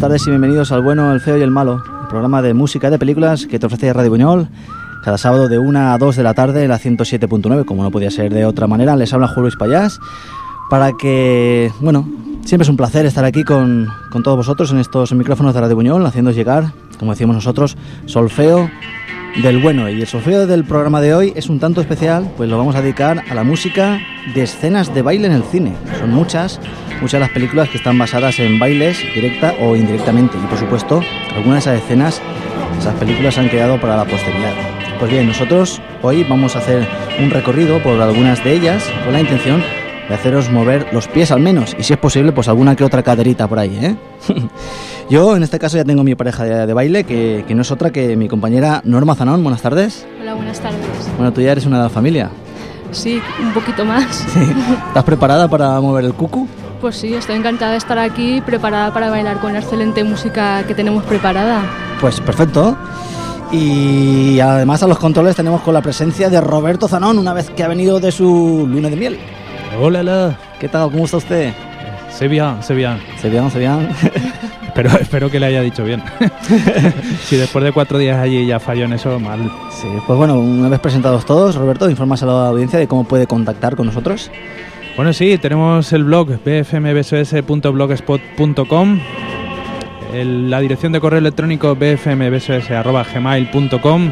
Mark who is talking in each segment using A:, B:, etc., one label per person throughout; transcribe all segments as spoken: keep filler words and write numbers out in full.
A: tardes y bienvenidos al Bueno, el Feo y el Malo, el programa de música y de películas que te ofrece Radio Buñol cada sábado de una a dos de la tarde en la ciento siete punto nueve, como no podía ser de otra manera. Les habla Julio Luis Payás, para que, bueno, siempre es un placer estar aquí con, con todos vosotros en estos micrófonos de Radio Buñol, haciéndoos llegar, como decimos nosotros, solfeo del bueno. Y el solfeo del programa de hoy es un tanto especial, pues lo vamos a dedicar a la música de escenas de baile en el cine. Son muchas, muchas de las películas que están basadas en bailes, directa o indirectamente. Y por supuesto, algunas de esas escenas, esas películas han quedado para la posteridad. Pues bien, nosotros hoy vamos a hacer un recorrido por algunas de ellas con la intención de haceros mover los pies al menos, y si es posible, pues alguna que otra caderita por ahí, ¿eh? Yo en este caso ya tengo mi pareja de, de baile, que, que no es otra que mi compañera Norma Zanón. Buenas tardes.
B: Hola, buenas tardes.
A: Bueno, tú ya eres una de la familia.
B: Sí, un poquito más.
A: Sí. ¿Estás preparada para mover el cucu?
B: Pues sí, estoy encantada de estar aquí, preparada para bailar con la excelente música que tenemos preparada.
A: Pues perfecto. Y además a los controles tenemos con la presencia de Roberto Zanón, una vez que ha venido de su luna de miel.
C: Hola, hola.
A: ¿Qué tal? ¿Cómo está usted?
C: Sé bien, sé bien.
A: ¿Se bien, se bien?
C: Pero espero que le haya dicho bien. Si después de cuatro días allí ya falló en eso, mal.
A: Sí, pues bueno, una vez presentados todos, Roberto, informas a la audiencia de cómo puede contactar con nosotros.
C: Bueno, sí, tenemos el blog b f m b s s punto blogspot punto com, el, la dirección de correo electrónico b f m b s s arroba gmail punto com,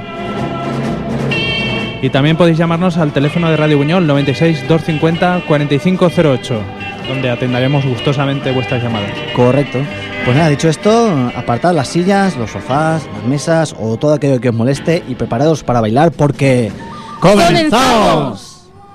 C: y también podéis llamarnos al teléfono de Radio Buñol noventa y seis, doscientos cincuenta, cuarenta y cinco cero ocho, donde atenderemos gustosamente vuestras llamadas.
A: Correcto. Pues nada, dicho esto, apartad las sillas, los sofás, las mesas o todo aquello que os moleste y preparados para bailar porque... ¡comenzamos!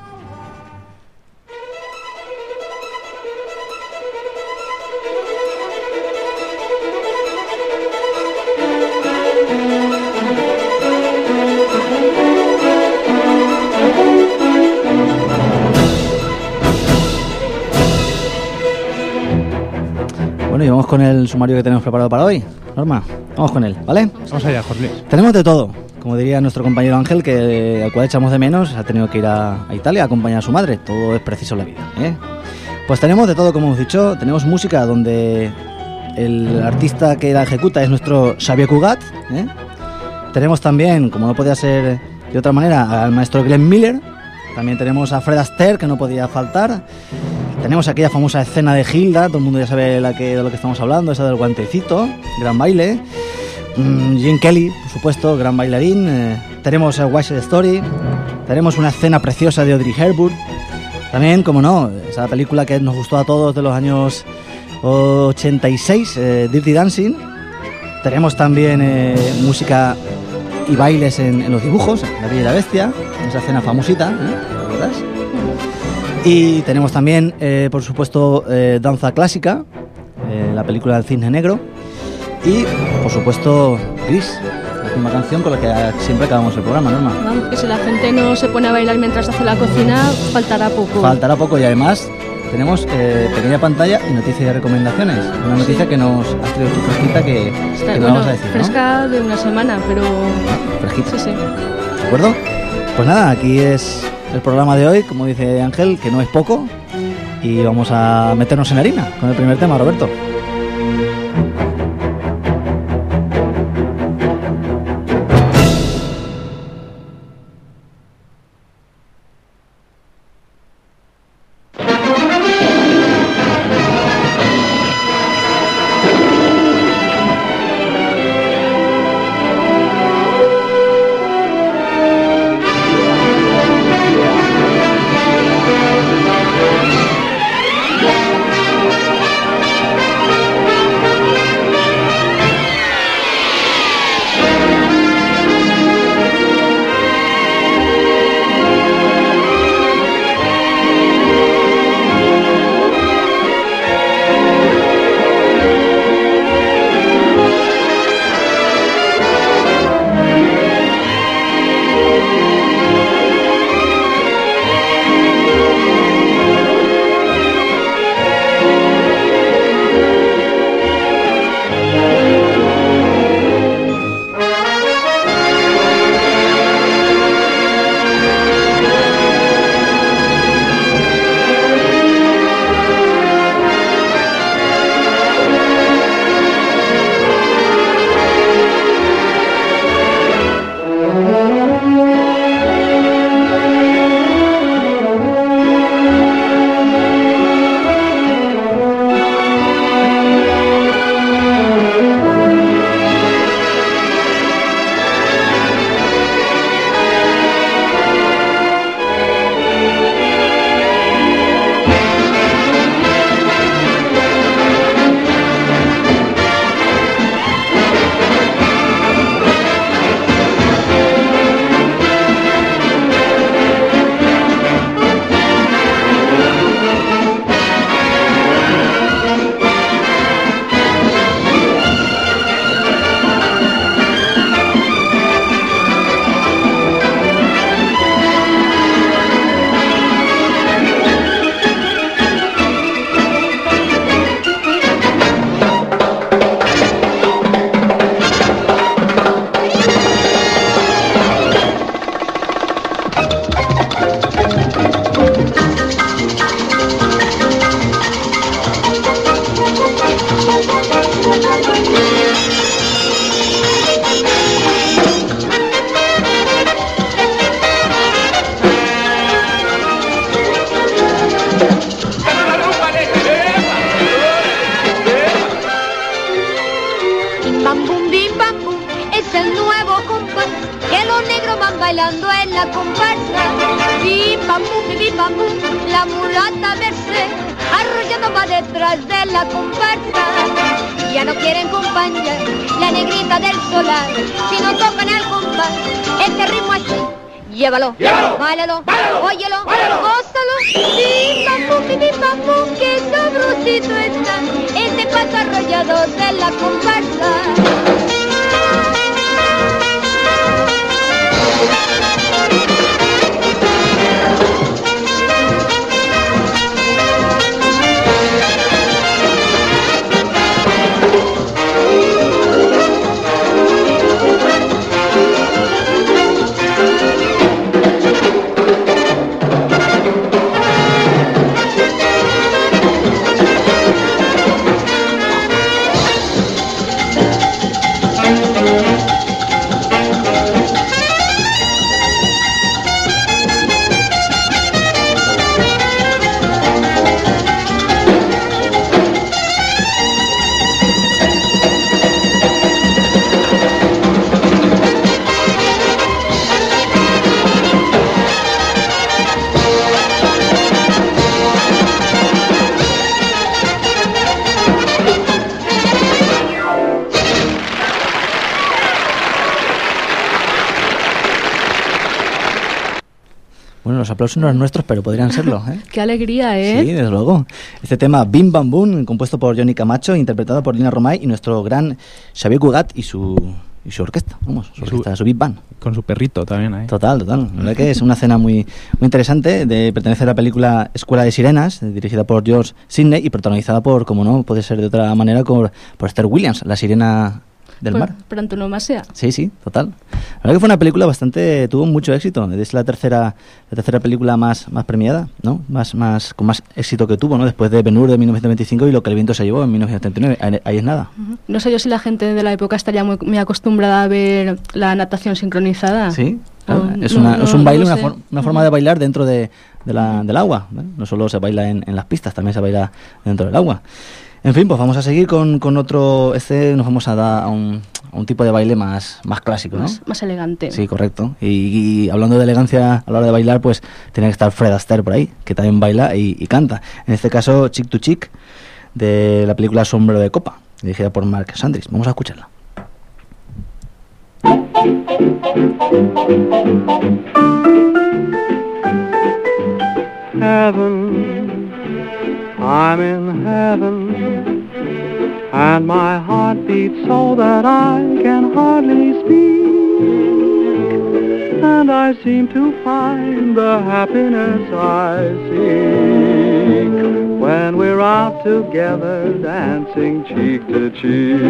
A: Bueno, y vamos con el sumario que tenemos preparado para hoy. Norma, vamos con él, ¿vale?
C: Vamos allá, Jorge Luis.
A: Tenemos de todo. Como diría nuestro compañero Ángel, que al cual echamos de menos, ha tenido que ir a, a Italia a acompañar a su madre. Todo es preciso en la vida, ¿eh? Pues tenemos de todo, como hemos dicho. Tenemos música donde el artista que la ejecuta es nuestro Xavier Cugat, ¿eh? Tenemos también, como no podía ser de otra manera, al maestro Glenn Miller. También tenemos a Fred Astaire, que no podía faltar. Tenemos aquella famosa escena de Hilda, todo el mundo ya sabe la que, de lo que estamos hablando, esa del guantecito, gran baile. Mm, Gene Kelly, por supuesto, gran bailarín. Eh, tenemos a West Side Story. Tenemos una escena preciosa de Audrey Hepburn. También, como no, esa película que nos gustó a todos de los años ochenta y seis, eh, Dirty Dancing. Tenemos también eh, música y bailes en, en los dibujos, La Bella y la Bestia, esa escena famosita, ¿eh? ¿Verdad? Y tenemos también, eh, por supuesto, eh, danza clásica, eh, la película del Cisne Negro. Y, por supuesto, Gris, la última canción con la que siempre acabamos el programa, Norma.
B: Vamos, que si la gente no se pone a bailar mientras hace la cocina, faltará poco.
A: Faltará poco, y además tenemos eh, pequeña pantalla y noticias y recomendaciones. Una noticia sí. que nos has traído tu fresquita que,
B: Está,
A: que
B: bueno,
A: nos vamos a decir,
B: fresca,
A: ¿no?
B: de una semana, pero...
A: Ah, fresquita.
B: Sí, sí.
A: ¿De acuerdo? Pues nada, aquí es el programa de hoy, como dice Ángel, que no es poco, y vamos a meternos en harina con el primer tema, Roberto.
D: bailando en la comparsa. Bim, bam, bum, bim, bam, bum, la mulata Merced arrollando va detrás de la comparsa. Ya no quieren compañía la negrita del solar, si no tocan el compás, este ritmo así. Llévalo, llévalo, báilalo, báilalo, óyelo, báilalo, gózalo. Bim, bam, bum, bim, bam, bum, qué sabrosito está este paso arrollado de la comparsa.
A: Bueno, los aplausos no eran nuestros, pero podrían serlo, ¿eh?
B: ¡Qué alegría, eh!
A: Sí, desde luego. Este tema, Bim Bam Boom, compuesto por Johnny Camacho, interpretado por Lina Romay y nuestro gran Xavier Cugat y su, y su orquesta, vamos, su orquesta, su, su Big Band.
C: Con su perrito también ahí.
A: Total, total. La verdad que es una escena muy, muy interesante, de pertenece a la película Escuela de Sirenas, dirigida por George Sidney y protagonizada por, como no puede ser de otra manera, por, por Esther Williams, la sirena del
B: por,
A: mar.
B: Por antonomasia.
A: Sí, sí, total. La verdad que fue una película bastante, tuvo mucho éxito. Es la tercera, la tercera película más, más premiada, ¿no? Más, más, con más éxito que tuvo, ¿no? Después de Ben-Hur de mil novecientos veinticinco y Lo que el viento se llevó en mil novecientos setenta y nueve. Ahí, ahí es nada.
B: Uh-huh. No sé yo si la gente de la época estaría muy, muy acostumbrada a ver la natación sincronizada.
A: Sí. Claro.
B: No,
A: es,
B: no,
A: una,
B: no,
A: es un baile,
B: no
A: una,
B: sé.
A: for, una forma de bailar dentro de, de la, del agua, ¿vale? No solo se baila en, en las pistas, también se baila dentro del agua. En fin, pues vamos a seguir con, con otro. Este nos vamos a dar a un, a un tipo de baile más, más clásico, ¿no?
B: Más, más elegante.
A: Sí, correcto. Y, y hablando de elegancia a la hora de bailar, pues tiene que estar Fred Astaire por ahí, que también baila y, y canta. En este caso, Chick to Chick, de la película Sombrero de Copa, dirigida por Mark Sandris. Vamos a escucharla.
E: Heaven, I'm in heaven, and my heart beats so that I can hardly speak, and I seem to find the happiness I seek when we're out together dancing cheek to cheek.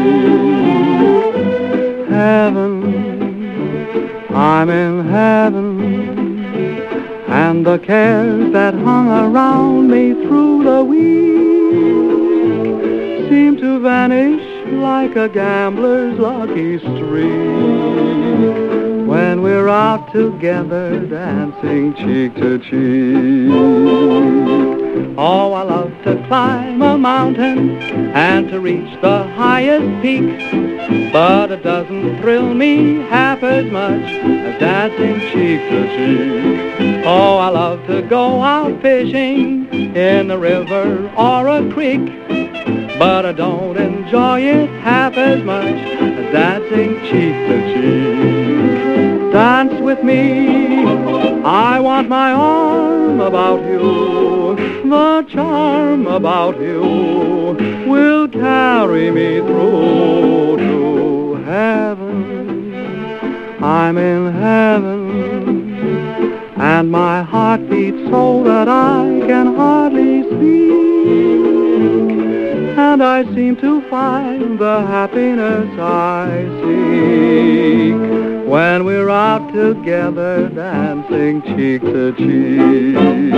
E: Heaven, I'm in heaven, and the cares that hung around me through the week seem to vanish like a gambler's lucky streak when when we're out together dancing cheek to cheek. Oh, I love to climb a mountain and to reach the highest peak, but it doesn't thrill me half as much as dancing cheek to cheek. Oh, I love to go out fishing in a river or a creek, but I don't enjoy it half as much as dancing cheek to cheek. Dance with me, I want my arm about you. The charm about you will carry me through to heaven. I'm in heaven, and my heart beats so that I can hardly speak. And I seem to find the happiness I seek when we're out together dancing cheek to cheek.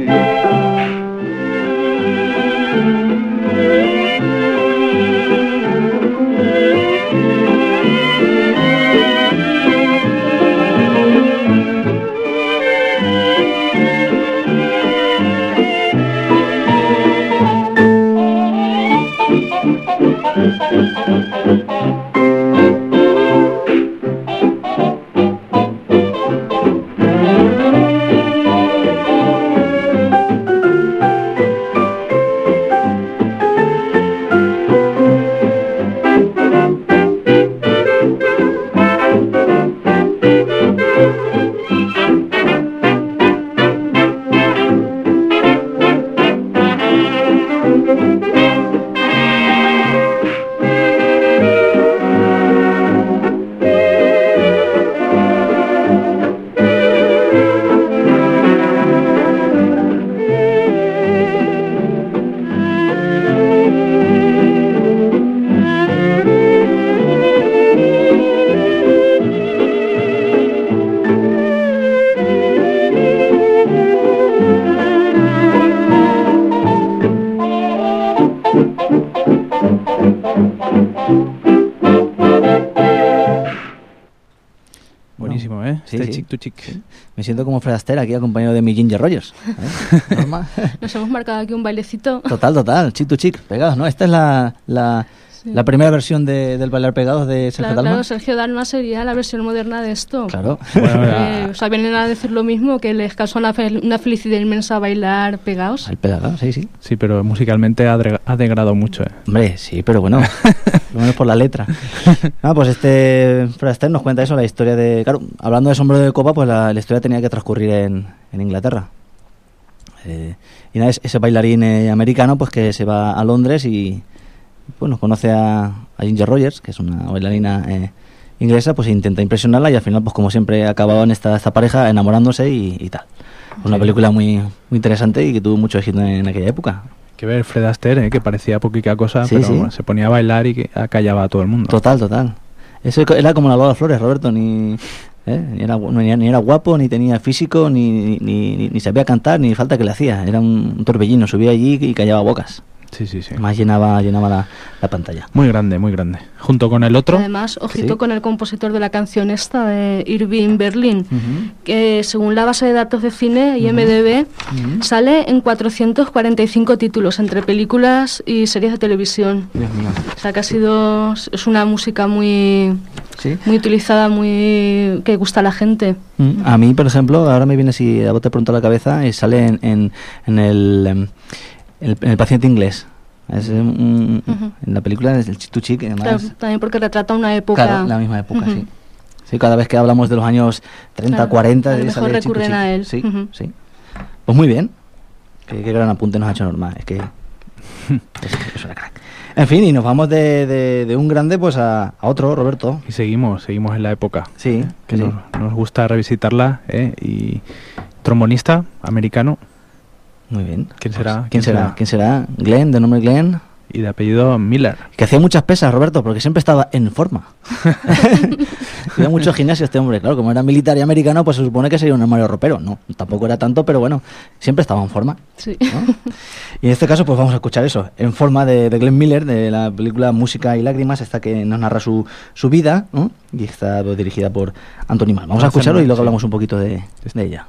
C: Buenísimo, ¿eh?
A: Sí,
C: Este
A: sí.
C: chick to chick.
A: Sí. Me siento como Fred Astaire aquí acompañado de mi Ginger Rogers. ¿Eh? Normal.
B: Nos hemos marcado aquí un bailecito.
A: Total, total, chick to chick, pegados, ¿no? Esta es la, la,
B: Sí.
A: la primera versión de, del bailar pegados de Sergio
B: Claro,
A: Dalma.
B: claro, Sergio Dalma sería la versión moderna de esto.
A: Claro.
C: Bueno,
B: Eh,
C: la-
B: o sea, vienen a decir lo mismo, que les causa una, fel- una felicidad inmensa bailar pegados.
A: El pegado, sí, sí.
C: sí, pero musicalmente ha, dre- ha degradado mucho, ¿eh?
A: Hombre, sí, pero bueno, lo menos por la letra. Ah, pues este Fred Astaire nos cuenta eso, la historia de... Claro, hablando de sombrero de copa, pues la, la historia tenía que transcurrir en, en Inglaterra. Eh, y nada, es ese bailarín eh, americano pues que se va a Londres y bueno, conoce a, a Ginger Rogers, que es una bailarina eh, inglesa, pues intenta impresionarla y al final, pues como siempre, acababan esta, esta pareja enamorándose y, y tal. Una
C: Sí.
A: película muy, muy interesante y que tuvo mucho éxito en, en aquella época.
C: Que ver Fred Astaire, ¿eh? Que parecía poquita cosa,
A: Sí,
C: pero
A: sí.
C: bueno, se ponía a bailar y que acallaba a todo el mundo.
A: Total, total. Eso era como la Lola Flores, Roberto, ni, ¿eh? ni, era, gu- ni, ni era guapo, ni tenía físico, ni, ni, ni, ni sabía cantar, ni falta que le hacía. Era un, un torbellino, subía allí y callaba bocas.
C: Sí, sí, sí.
A: Más llenaba, llenaba la, la pantalla.
C: Muy grande, muy grande. Junto con el otro,
B: Además, ojito
A: Sí.
B: con el compositor de la canción esta, de Irving Berlin, que según la base de datos de cine, I M D B, sale en cuatrocientos cuarenta y cinco títulos entre películas y series de televisión.
A: Dios mío.
B: O sea que ha sido, es una música muy,
A: Sí.
B: muy utilizada, muy que gusta a la gente.
A: Mm, A mí, por ejemplo, ahora me viene así a bote pronto a la cabeza y sale en, en, en el, em, el, en el paciente inglés. Es un-
B: Ujú.
A: En la película es el Chick to Chick, además.
B: Claro, también porque retrata una época.
A: Claro, la misma época,
B: Ujú.
A: sí. Sí, cada vez que hablamos de los años treinta,
B: Claro,
A: cuarenta,
B: a lo
A: eh,
B: mejor
A: sale Chick to
B: recurren
A: Chick.
B: a él.
A: Sí,
B: Ujú.
A: sí. Pues muy bien. Qué, qué gran apunte nos ha hecho Norma. Es que es, es una crack. En fin, y nos vamos de, de, de un grande pues a, a otro, Roberto.
C: y seguimos, seguimos en la época.
A: Sí,
C: Que
A: sí.
C: nos, nos gusta revisitarla, ¿eh? Y trombonista americano.
A: Muy bien.
C: ¿Quién será?
A: ¿Quién será? ¿Quién será? Glenn, de nombre Glenn.
C: y de apellido Miller.
A: Que hacía muchas pesas, Roberto, porque siempre estaba en forma. Hacía mucho gimnasio este hombre, claro, como era militar y americano, pues se supone que sería un armario ropero. No, tampoco era tanto, pero bueno, siempre estaba en forma.
B: Sí.
A: ¿No? Y en este caso, pues vamos a escuchar eso, en forma de, de Glenn Miller, de la película Música y Lágrimas, esta que nos narra su, su vida, ¿no? Y está pues, dirigida por Anthony Mann. Vamos a escucharlo y luego hablamos un poquito de, de ella.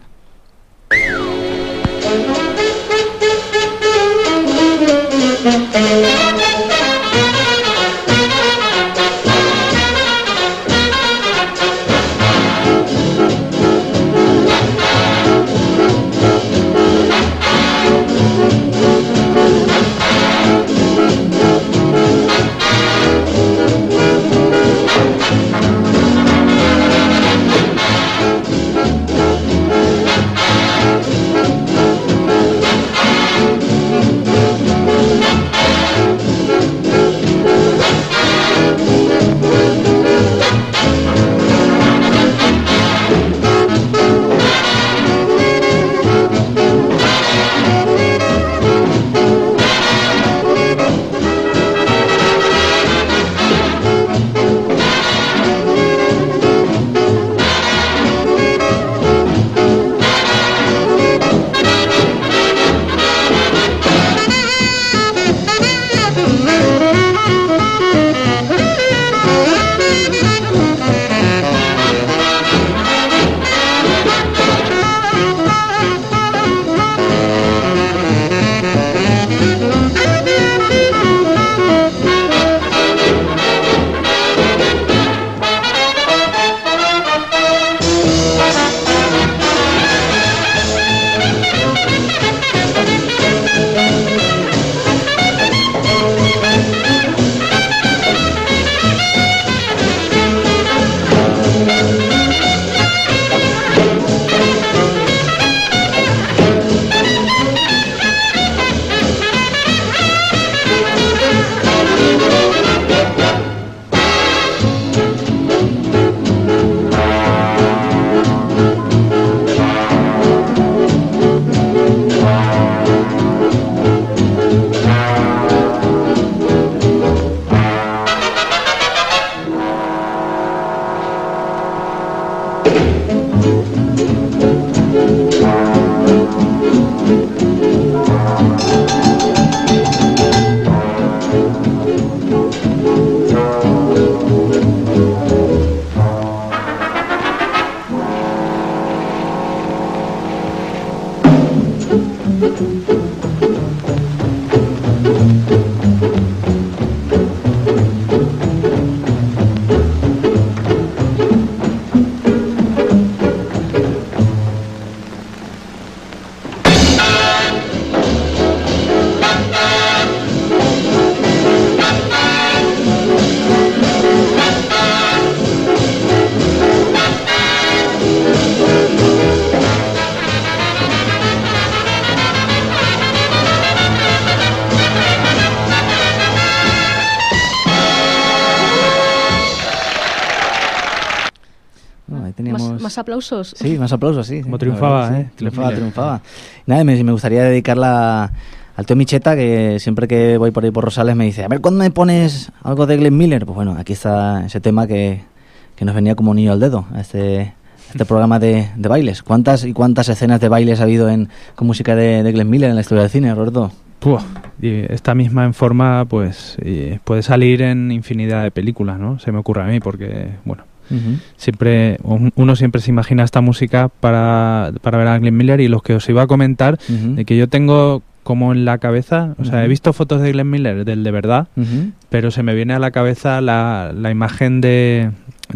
B: Más, más aplausos.
A: Sí, más aplausos, sí.
C: Como
A: sí,
C: triunfaba,
A: verdad,
C: ¿eh?
A: Sí, triunfaba, triunfaba. Nada, me, me gustaría dedicarla al tío Micheta, que siempre que voy por ahí por Rosales me dice, a ver, ¿cuándo me pones algo de Glenn Miller? Pues bueno, aquí está ese tema que, que nos venía como niño al dedo, a este, este programa de, de bailes. ¿Cuántas y cuántas escenas de bailes ha habido en, con música de, de Glenn Miller en la historia del cine, Roberto?
C: Puh, y esta misma en forma, pues, puede salir en infinidad de películas, ¿no? Se me ocurre a mí, porque, bueno, Uh-huh. siempre uno siempre se imagina esta música para, para ver a Glenn Miller, y los que os iba a comentar, uh-huh. de que yo tengo como en la cabeza, o uh-huh. sea, he visto fotos de Glenn Miller, del de verdad, uh-huh. pero se me viene a la cabeza la, la imagen de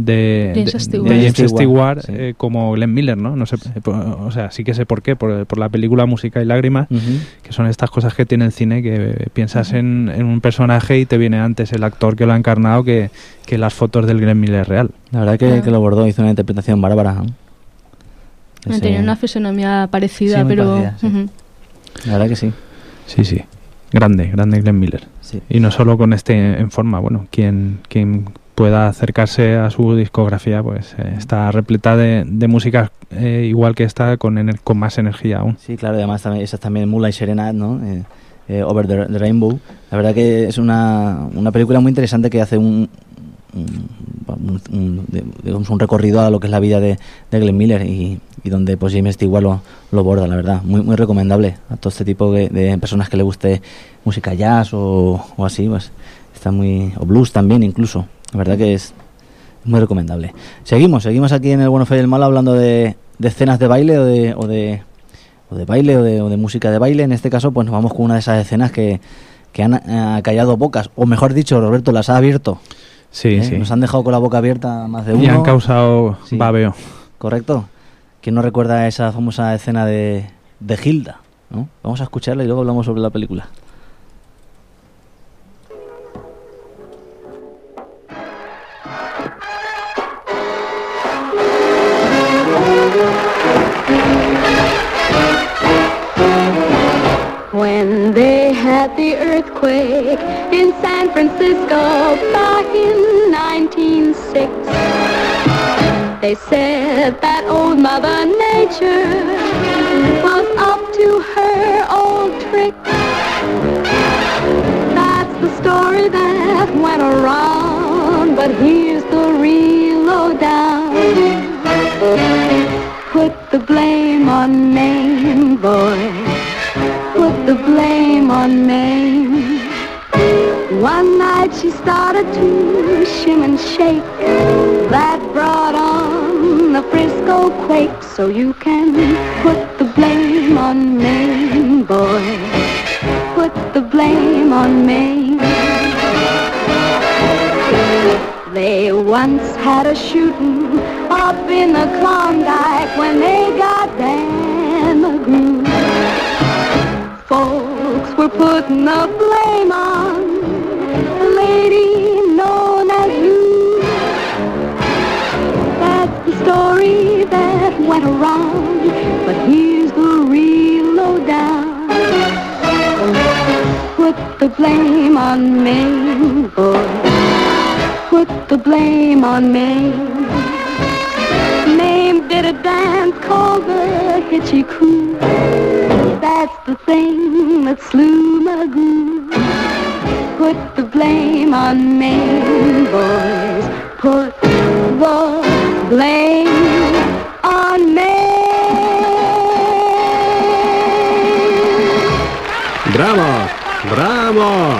C: de
B: James
C: de,
B: Stewart,
C: de James Stewart
A: sí.
C: eh, como Glenn Miller, ¿no? No sé, sí. O sea, sí que sé por qué, por, por la película Música y Lágrimas, uh-huh. que son estas cosas que tiene el cine, que piensas uh-huh. en, en un personaje y te viene antes el actor que lo ha encarnado que, que las fotos del Glenn Miller real.
A: La verdad que, que lo abordó, hizo una interpretación bárbara, ¿no?
B: Ese... Tenía una fisonomía parecida,
A: sí,
B: pero...
A: parecida, sí. uh-huh. La verdad que sí.
C: Sí, sí. Grande, grande Glenn Miller.
A: Sí.
C: Y no solo con este en forma, bueno, quien, quien pueda acercarse a su discografía, pues eh, está repleta de, de músicas eh, igual que esta, con, ener- con más energía aún.
A: Sí, claro, y además también, esas también Mula y Serenade, ¿no? Eh, eh, Over the, the Rainbow. La verdad que es una, una película muy interesante que hace un, un, un, un, digamos un recorrido a lo que es la vida de, de Glenn Miller y, y donde pues James Stewart lo, lo borda, la verdad. Muy muy recomendable a todo este tipo de, de personas que le guste música jazz o, o así, pues está muy... o blues también incluso. La verdad que es muy recomendable. Seguimos, seguimos aquí en El Bueno, Feo y el Malo hablando de, de escenas de baile o de... O de o de baile o de, o de música de baile. En este caso pues nos vamos con una de esas escenas que, que han eh, callado bocas, o mejor dicho, Roberto, las ha abierto.
C: Sí,
A: ¿Eh?
C: sí.
A: Nos han dejado con la boca abierta más de uno.
C: Y han causado
A: Sí.
C: babeo.
A: Correcto. ¿Quién no recuerda esa famosa escena de, de Hilda? ¿No? Vamos a escucharla y luego hablamos sobre la película.
F: When they had the earthquake in San Francisco back in nineteen oh six, they said that old Mother Nature was up to her old trick. That's the story that went around, but here's the real lowdown. Put the blame on Maine, boy. Put the blame on Maine. One night she started to shim and shake. That brought on the Frisco quake. So you can put the blame on Maine, boy. Put the blame on Maine. They once had a shooting up in the Klondike when they got Dan McGrew. Folks were putting the blame on a lady known as Lou. That's the story that went around, but here's the real lowdown. Put the blame on Maine, boy. Put the blame on Maine. Maine did a dance called the Hitchy Coo. That's the thing that slew Magoo. Put the blame on Maine, boys. Put the blame on Maine.
G: ¡Bravo! ¡Bravo!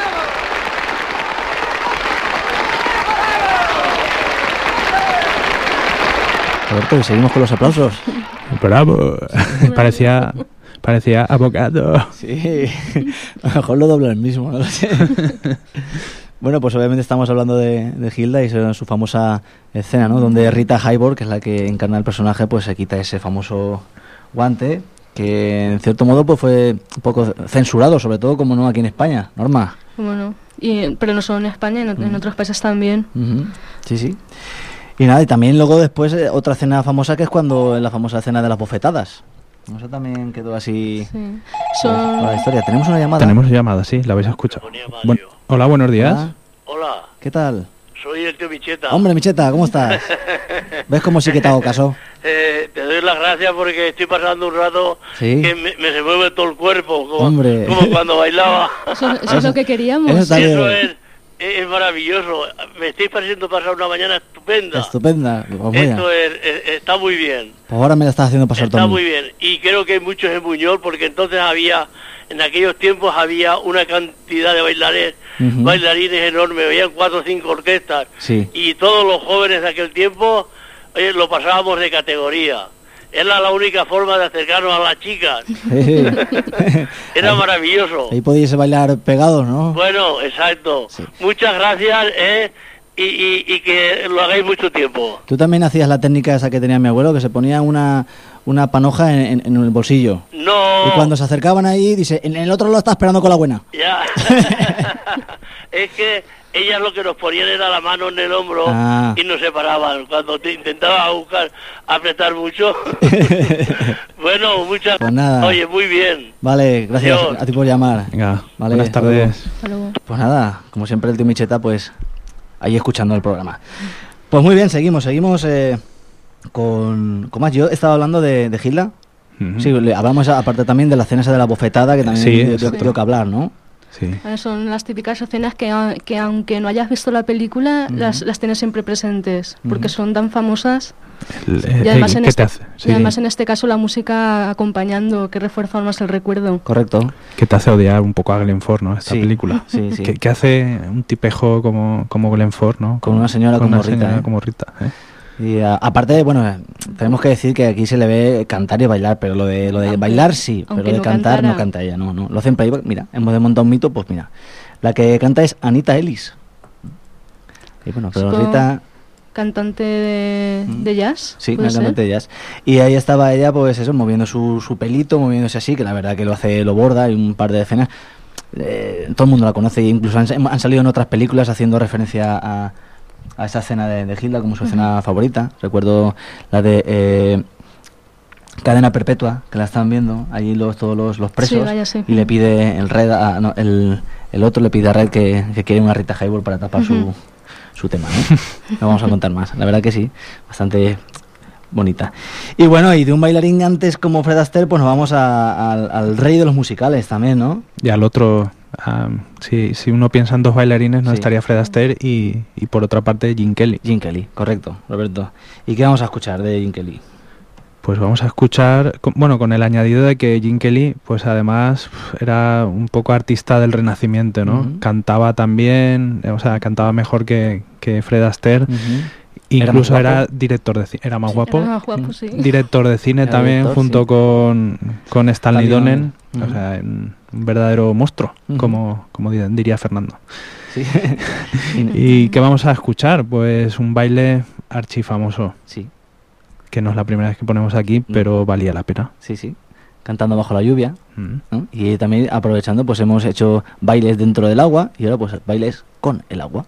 A: Roberto, y seguimos con los aplausos.
C: Bravo. parecía parecía abogado.
A: Sí, a lo mejor lo dobla el mismo, no lo sé. Bueno, pues obviamente estamos hablando de, de Hilda y su, su famosa escena, ¿no? Donde Rita Hayworth, que es la que encarna el personaje, pues se quita ese famoso guante que en cierto modo pues fue un poco censurado, sobre todo como no aquí en España, Norma.
B: Bueno, y, pero no solo en España, en, en otros países también.
A: Uh-huh. Sí, sí. Y nada, y también luego después eh, otra escena famosa que es cuando en la famosa escena de las bofetadas. Eso también quedó así.
B: Sí.
A: Por,
B: Son...
A: por la historia. Tenemos una llamada.
C: Tenemos llamada, sí, la habéis escuchado. Buen- hola, buenos días.
A: Hola,
H: Hola,
A: ¿qué tal?
H: soy el tío Micheta.
A: Hombre, Micheta, ¿cómo estás? ¿Ves cómo sí que te hago caso?
H: Eh, te doy las gracias porque estoy pasando un rato
A: Sí.
H: que me, me se mueve todo el cuerpo, como,
A: Hombre.
H: como cuando bailaba.
B: Eso, eso es lo que queríamos.
A: Eso está bien.
H: Eso es, es maravilloso. Me estáis pareciendo pasar una mañana estupenda.
A: Estupenda. Pues mira,
H: Esto es, es- está muy bien.
A: pues ahora me la estás haciendo pasar
H: Está
A: todo.
H: muy bien. Y creo que hay muchos en Buñol porque entonces había, en aquellos tiempos había una cantidad de bailarines,
A: Ujú.
H: bailarines enormes, habían cuatro o cinco orquestas.
A: Sí.
H: Y todos los jóvenes de aquel tiempo oye, lo pasábamos de categoría. Era la única forma de acercarnos a las chicas. Era
A: ahí,
H: maravilloso.
A: ahí podíais bailar pegados, ¿no?
H: Bueno, exacto.
A: Sí.
H: Muchas gracias, ¿eh? Y, y, y que lo hagáis mucho tiempo.
A: Tú también hacías la técnica esa que tenía mi abuelo, que se ponía una, una panoja en, en- en el bolsillo.
H: No.
A: Y cuando se acercaban ahí, dice, en el otro lo está esperando con la buena.
H: Ya. Es que ellas lo que nos ponían era la mano en el hombro
A: Ah.
H: y nos separaban. Cuando te intentaba buscar, apretar mucho. Bueno, muchas
A: Pues nada.
H: Oye, muy bien.
A: Vale, gracias
H: Adiós.
A: a ti por llamar.
C: Venga,
A: Vale,
C: buenas
A: hasta
C: tardes.
B: Hasta luego.
A: Pues nada, como siempre el tío Micheta, pues ahí escuchando el programa. Pues muy bien, seguimos, seguimos eh, con, con más. Yo estaba hablando de, de Hilda,
C: Uh-huh.
A: Sí, le- hablamos aparte también de la escena esa de la bofetada, que también
C: Sí,
A: yo
C: exacto.
A: creo que hablar, ¿no?
C: Sí.
B: Eh, Son las típicas escenas que, a- que aunque no hayas visto la película,
A: Ujú.
B: las, las tienes siempre presentes, porque
A: Ujú.
B: son tan famosas.
C: El-
B: Y
C: eh,
B: además,
C: ¿qué
B: en
C: te
B: este,
C: hace?
B: y
C: Sí.
B: además en este caso la música acompañando, que refuerza aún más el recuerdo.
A: Correcto.
C: Que te hace odiar un poco a Glenn Ford, ¿no? Esta
A: Sí,
C: película.
A: sí, sí.
C: Que, que hace un tipejo como, como Glenn Ford, ¿no?
A: Con una señora
C: con
A: como
C: una
A: Rita,
C: señora
A: ¿eh?
C: como Rita, ¿eh?
A: Y a- aparte, bueno, eh, tenemos que decir que aquí se le ve cantar y bailar, pero lo de lo de
B: Aunque-
A: bailar sí, pero
B: aunque
A: de
B: no
A: cantar
B: cantara.
A: no canta ella, no, no. Lo hacen playback, mira, hemos desmontado un mito, pues mira. La que canta es Anita Ellis. Y bueno, pero
B: Supongo-
A: Rita,
B: Cantante de,
A: Mm.
B: de jazz.
A: sí,
B: ¿puede
A: una
B: ser?
A: cantante de jazz. Y ahí estaba ella, pues eso, moviendo su, su pelito, moviéndose así, que la verdad que lo hace, lo borda, y un par de escenas. Eh, todo el mundo la conoce, e incluso han, han salido en otras películas haciendo referencia a, a esa escena de, de Hilda como su escena favorita. Recuerdo la de eh, Cadena Perpetua, que la están viendo allí los, todos los, los presos,
B: Sí, vaya, sí.
A: y le pide el Red, a- no, el, el otro le pide a Red que, que quiere una Rita Hayworth para tapar su,
B: Ujú.
A: su tema, ¿no? No vamos a contar más, la verdad que sí, bastante bonita. Y bueno, y de un bailarín antes como Fred Astaire, pues nos vamos a- al, al rey de los musicales también, ¿no?
C: Y al otro, am, si, si uno piensa en dos bailarines, no
A: Sí.
C: estaría Fred Astaire y, y por otra parte Gene Kelly.
A: Gene Kelly, correcto, Roberto. ¿Y qué vamos a escuchar de Gene Kelly?
C: Pues vamos a escuchar, con- bueno, con el añadido de que Gene Kelly, pues además uf, era un poco artista del Renacimiento, ¿no?
A: Ujú.
C: Cantaba también, eh, o sea, cantaba mejor que, que Fred Astaire.
A: Ujú.
C: Incluso
A: más
C: era,
A: guapo.
C: director de cine, era más
B: Sí,
C: guapo.
B: era más guapo, sí.
C: Director de cine
A: Era
C: también,
A: director,
C: junto
A: sí.
C: con, con Stanley
A: Stanley
C: Donen.
A: Donen.
C: O
A: Ujú.
C: sea, un, un verdadero monstruo,
A: Ujú.
C: como, como di- diría Fernando.
A: Sí.
C: ¿Y qué vamos a escuchar? Pues un baile archifamoso,
A: sí,
C: que no es la primera vez que ponemos aquí, pero valía la pena.
A: sí, sí. Cantando bajo la lluvia.
C: Mm.
A: ¿no? Y también aprovechando, pues hemos hecho bailes dentro del agua y ahora pues bailes con el agua.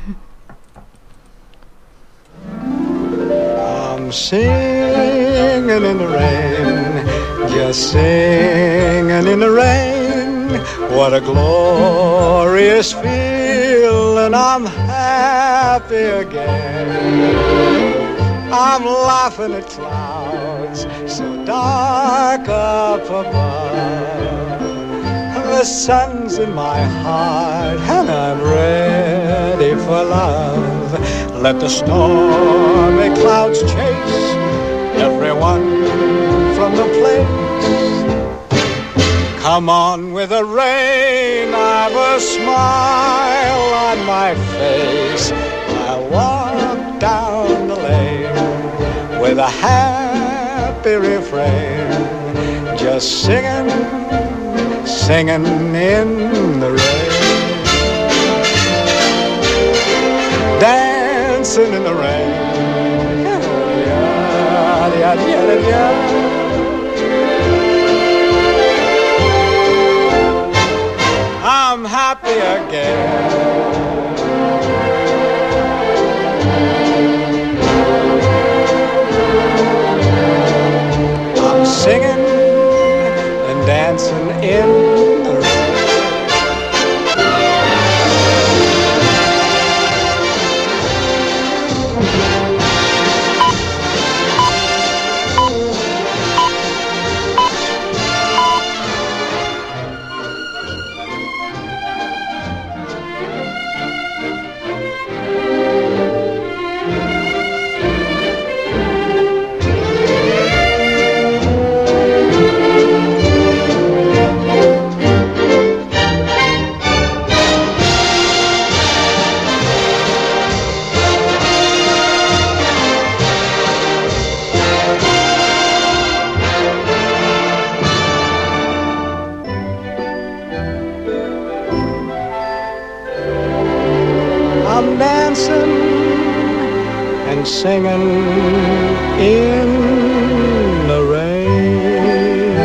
I: I'm singing in the rain, just singing in the rain. What a glorious feeling, I'm happy again. I'm laughing at clouds so dark up above. The sun's in my heart and I'm ready for love. Let the stormy clouds chase everyone from the place. Come on with the rain, I've a smile on my face. I'll walk down the lane with a happy refrain, just singing, singing in the rain, dancing in the rain. I'm happy again. I'm singing and dancing in the rain. I'm dancing and singing in the rain.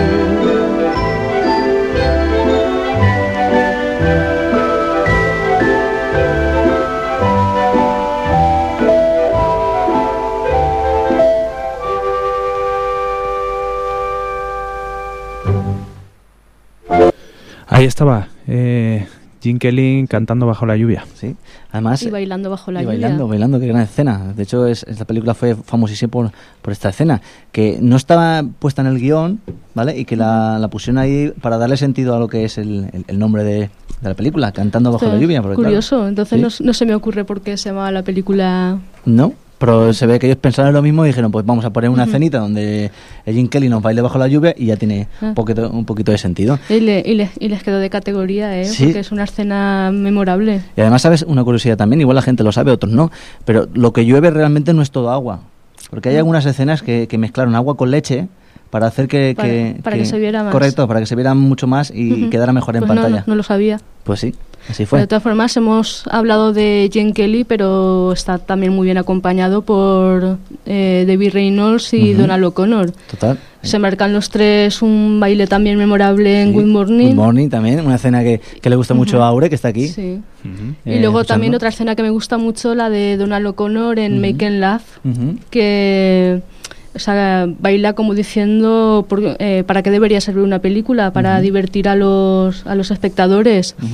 C: Ahí estaba, eh, Gene Kelly cantando bajo la lluvia.
A: Sí, además...
B: Y bailando bajo la
A: y
B: lluvia.
A: bailando, bailando, qué gran escena. De hecho, es, esta película fue famosísima por, por esta escena, que no estaba puesta en el guión, ¿vale? Y que la, la pusieron ahí para darle sentido a lo que es el, el, el nombre de, de la película, Cantando bajo
B: Esto
A: la lluvia. Porque,
B: curioso,
A: claro,
B: entonces
A: ¿sí?
B: no, no se me ocurre por qué se llamaba la película...
A: No, pero se ve que ellos pensaron lo mismo y dijeron, pues vamos a poner una
B: Ujú.
A: escenita donde Gene Kelly nos baile bajo la lluvia y ya tiene
B: Ah.
A: un poquito, un poquito de sentido.
B: Y, le- y les, y les quedó de categoría, ¿eh?
A: Sí.
B: Porque es una escena memorable.
A: Y además, ¿sabes? Una curiosidad también, igual la gente lo sabe, otros no, pero lo que llueve realmente no es todo agua. Porque hay algunas escenas que, que mezclaron agua con leche para hacer que...
B: Para-
A: que,
B: para que se viera más.
A: Correcto, para que se viera mucho más y
B: Ujú.
A: quedara mejor en
B: Pues no,
A: pantalla.
B: No, no lo sabía.
A: Pues sí, así fue.
B: De todas formas, hemos hablado de Gene Kelly, pero está también muy bien acompañado por eh, Debbie Reynolds y
A: Ujú.
B: Donald O'Connor.
A: Total.
B: Se marcan los tres un baile también memorable en
A: Sí.
B: Good Morning.
A: Good Morning también, una escena que, que le gusta mucho
B: Ujú.
A: a Aure, que está aquí.
B: Sí.
C: Ujú.
B: Y
A: Eh,
B: luego
A: escuchando.
B: también otra escena que me gusta mucho, la de Donald O'Connor en
A: Ujú.
B: Making Love,
A: Ujú.
B: que o sea, baila como diciendo por- eh, para qué debería servir una película, para
A: Ujú.
B: divertir a los, a los espectadores.
A: Ujú.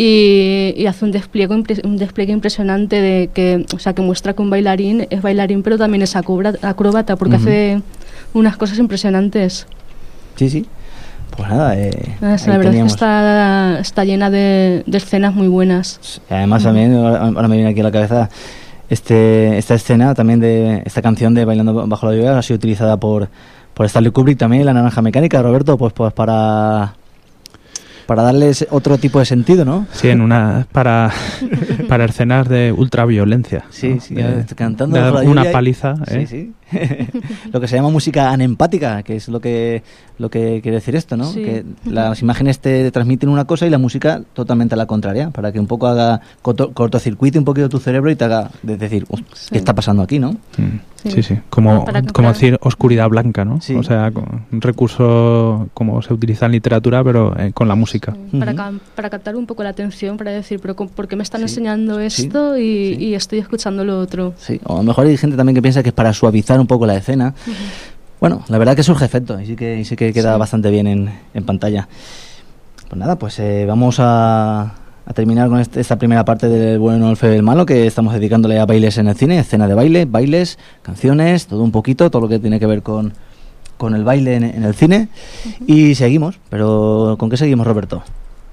B: Y, y hace un despliegue, impre- un despliegue impresionante de que, o sea, que muestra que un bailarín es bailarín, pero también es acobra- acróbata, porque
A: Ujú.
B: hace unas cosas impresionantes.
A: Sí, sí. Pues nada, eh,
B: O sea,
A: ahí
B: la verdad
A: teníamos.
B: es que está, está llena de, de escenas muy buenas.
A: Y además también, ahora ahora me viene aquí a la cabeza, este esta escena también de esta canción de Bailando bajo la lluvia ha sido utilizada por, por Stanley Kubrick también, La Naranja Mecánica, Roberto, pues, pues para para darles otro tipo de sentido, ¿no?
C: Sí, en una para, para escenas de ultraviolencia.
A: Sí,
C: ¿no?
A: sí,
C: De-
A: cantando
C: de
A: bajo la
C: una
A: lluvia y-
C: paliza.
A: Sí,
C: ¿eh?
A: sí. Lo que se llama música anempática, que es lo que lo que quiere decir esto, ¿no?
B: Sí.
A: Que las imágenes te transmiten una cosa y la música totalmente la contraria, para que un poco haga corto, cortocircuite un poquito tu cerebro y te haga de decir, "Uf,
B: Sí.
A: ¿qué está pasando aquí, no?"
C: Mm,
B: Sí.
C: Sí, sí, como,
B: Para-
C: como
B: para-
C: decir oscuridad blanca, ¿no?
A: Sí.
C: O sea, con- un recurso como se utiliza en literatura, pero eh, con la música.
B: Para,
A: Ujú.
B: ca- para captar un poco la atención, para decir, pero ¿con- ¿por qué me están
A: Sí,
B: enseñando
A: sí,
B: esto y,
A: sí.
B: y estoy escuchando lo otro?
A: Sí, o a lo mejor hay gente también que piensa que es para suavizar un poco la escena. Bueno, la verdad que surge efecto y sí que, y sí que queda
B: Sí.
A: bastante bien en, en pantalla. Pues nada, pues eh, vamos a, a terminar con este- esta primera parte del bueno, el feo y el malo, que estamos dedicándole a bailes en el cine, escena de baile, bailes, canciones, todo un poquito, todo lo que tiene que ver con, con el baile en, en el cine. Y seguimos, pero ¿con qué seguimos, Roberto?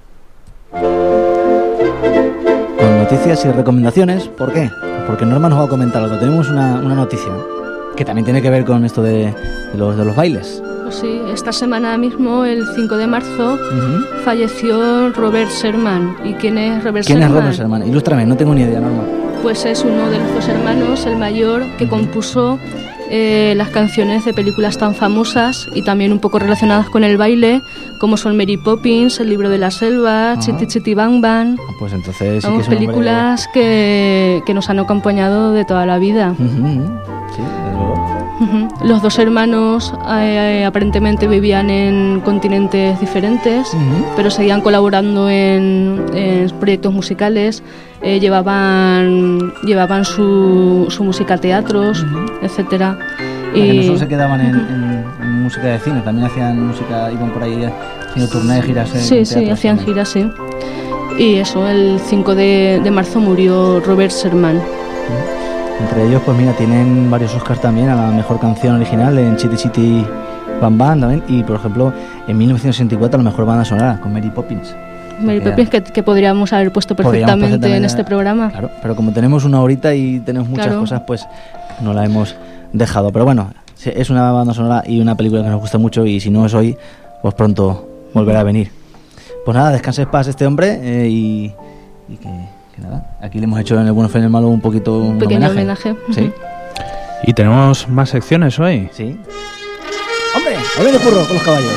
A: Con noticias y recomendaciones. ¿Por qué? Pues porque Norma nos va a comentar algo. Tenemos una, una noticia que también tiene que ver con esto de, de los, de los bailes.
B: Pues sí, esta semana mismo, el cinco de marzo,
A: Ujú.
B: falleció Robert Sherman. ¿Y quién es Robert
A: ¿Quién es
B: Sherman?
A: Robert Sherman? Ilústrame, no tengo ni idea, Norma.
B: Pues es uno de los dos hermanos, el mayor, que compuso eh, las canciones de películas tan famosas y también un poco relacionadas con el baile, como son Mary Poppins, El libro de la selva,
A: Ajá.
B: Chitty Chitty Bang Bang.
A: Ah, pues entonces sí que
B: Vamos,
A: es un hombre-
B: películas que, que nos han acompañado de toda la vida.
A: Ujú, ujú. Sí, desde luego.
B: Ujú. Los dos hermanos eh, aparentemente vivían en continentes diferentes,
A: Ujú.
B: pero seguían colaborando en, en proyectos musicales, eh, llevaban, llevaban su, su música a teatros, etcétera.
A: O sea, que no solo se quedaban en, en- en música de cine, también hacían música, iban por ahí haciendo turné, giras en
B: Sí, sí,
A: teatros
B: hacían
A: también.
B: giras, sí. Y eso, el cinco de, de marzo murió Robert Sherman.
A: Entre ellos, pues mira, tienen varios Oscars también a la mejor canción original en Chitty Chitty Bam Bam también. Y por ejemplo, en mil novecientos sesenta y cuatro a la mejor banda sonora con Mary Poppins.
B: Mary
A: O sea,
B: Poppins, que, que podríamos haber puesto
A: podríamos
B: perfectamente en
A: perfectamente-
B: este programa.
A: Claro, pero como tenemos una horita y tenemos muchas
B: Claro.
A: cosas, pues no la hemos dejado. Pero bueno, sí, es una banda sonora y una película que nos gusta mucho y si no es hoy, pues pronto volverá a venir. Pues nada, descanse en paz este hombre eh, y, y que, que nada, aquí le hemos hecho en el bueno, feo y en el malo un poquito un,
B: Un pequeño homenaje.
A: Sí,
C: Y tenemos más secciones hoy.
A: sí. ¡Hombre! ¡Ahí viene Curro con los caballos!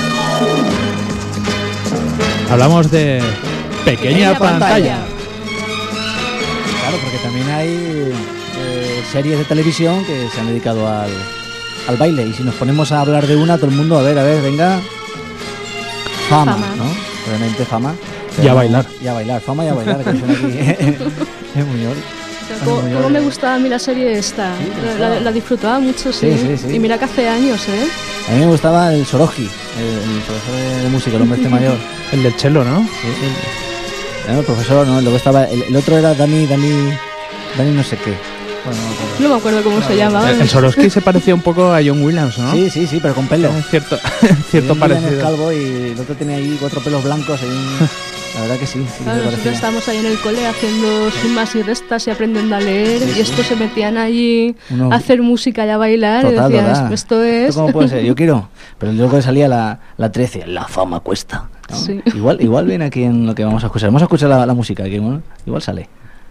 C: Hablamos de pequeña,
B: Pequeña
C: pantalla.
B: pantalla.
A: Claro, porque también hay eh, series de televisión que se han dedicado al, al baile. Y si nos ponemos a hablar de una, todo el mundo, a ver, a ver, venga. Fama,
B: Fama.
A: ¿no? Obviamente fama.
C: Y a bailar.
A: Y a bailar, fama y a bailar, que suena aquí. Es muy bien.
B: Como,
A: Muy
B: como
A: bien.
B: me gustaba a mí la serie esta,
A: Sí, te
B: la,
A: gustaba.
B: la- la disfrutaba mucho, sí.
A: Sí, sí, sí.
B: Y mira que hace años, ¿eh?
A: A mí me gustaba el Soroji, el, el profesor de, de música, el hombre este mayor.
C: El del cello, ¿no?
A: Sí. No, el profesor, no, luego estaba, el, el otro era Dani, Dani, Dani no sé qué. Bueno, no me acuerdo.
B: No me acuerdo cómo no, se llamaba.
C: El, el Swarovski se parecía un poco a John Williams, ¿no?
A: Sí, sí, sí, pero con pelo.
C: Es cierto, cierto parecido.
A: El calvo y el otro tenía ahí cuatro pelos blancos. Y... La verdad que sí. sí
B: claro, nosotros estábamos ahí en el cole haciendo sumas y restas y aprendiendo a leer, sí, y estos sí. se metían allí Uno... a hacer música y a bailar. Total, y decían, total. Esto es...
A: ¿Esto cómo puede ser? Yo quiero. Pero luego salía la, la trece, la fama cuesta, ¿no? Sí. Igual, igual viene aquí en lo que vamos a escuchar. Vamos a escuchar la, la música aquí, ¿no? Igual sale.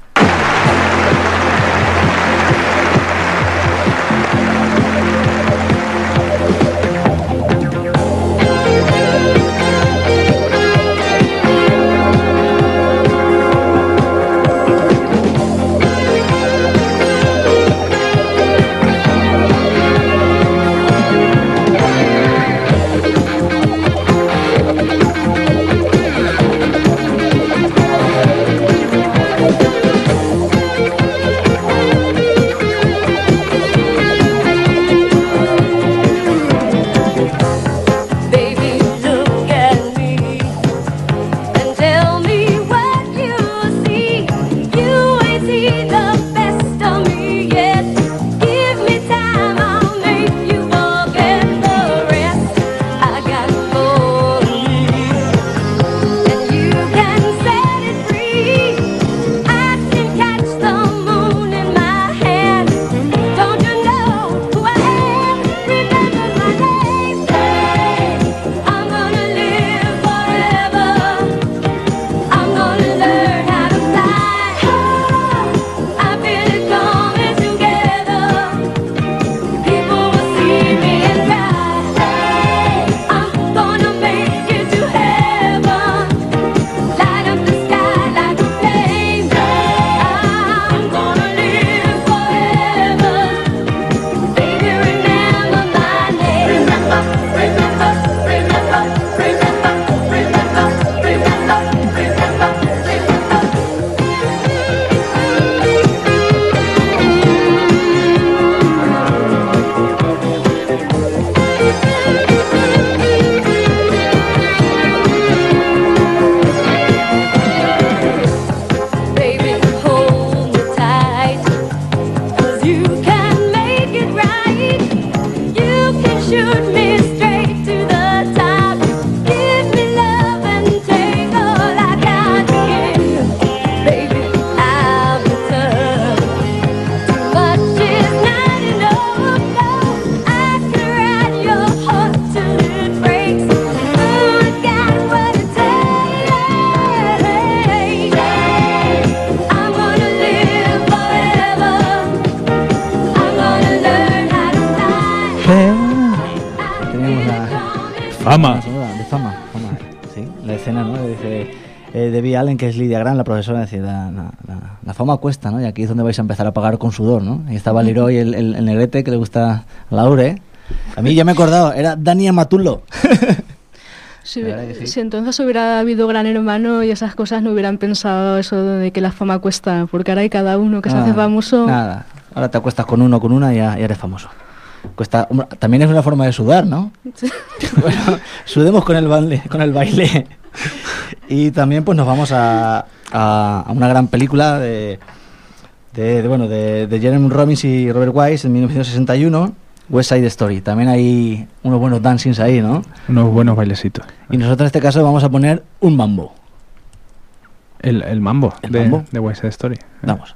C: Fama.
A: De fama, fama. Sí, la escena, ¿no? Dice eh, Debbie Allen, que es Lydia Grant, la profesora, dice, la, la, la, la fama cuesta, ¿no? Y aquí es donde vais a empezar a pagar con sudor, ¿no? Y estaba Leroy, el, el, el negrete que le gusta a Laure. A mí ya me he acordado, era Dani Amatullo.
B: Si, sí. si entonces hubiera habido Gran Hermano y esas cosas, no hubieran pensado eso de que la fama cuesta, porque ahora hay cada uno que nada, se hace famoso.
A: Nada, ahora te acuestas con uno, con una y ya, ya eres famoso. Cuesta, también es una forma de sudar, ¿no? Sí. Bueno, sudemos con el baile, con el baile. Y también pues nos vamos a, a, a una gran película de, de, de bueno de, de Jeremy Robbins y Robert Wise en mil novecientos sesenta y uno, West Side Story. También hay unos buenos dancings ahí, ¿no?
C: Unos buenos bailecitos.
A: Y nosotros en este caso vamos a poner un mambo.
C: El, el mambo,
A: ¿El
C: de,
A: mambo?
C: de West Side Story.
A: Vamos.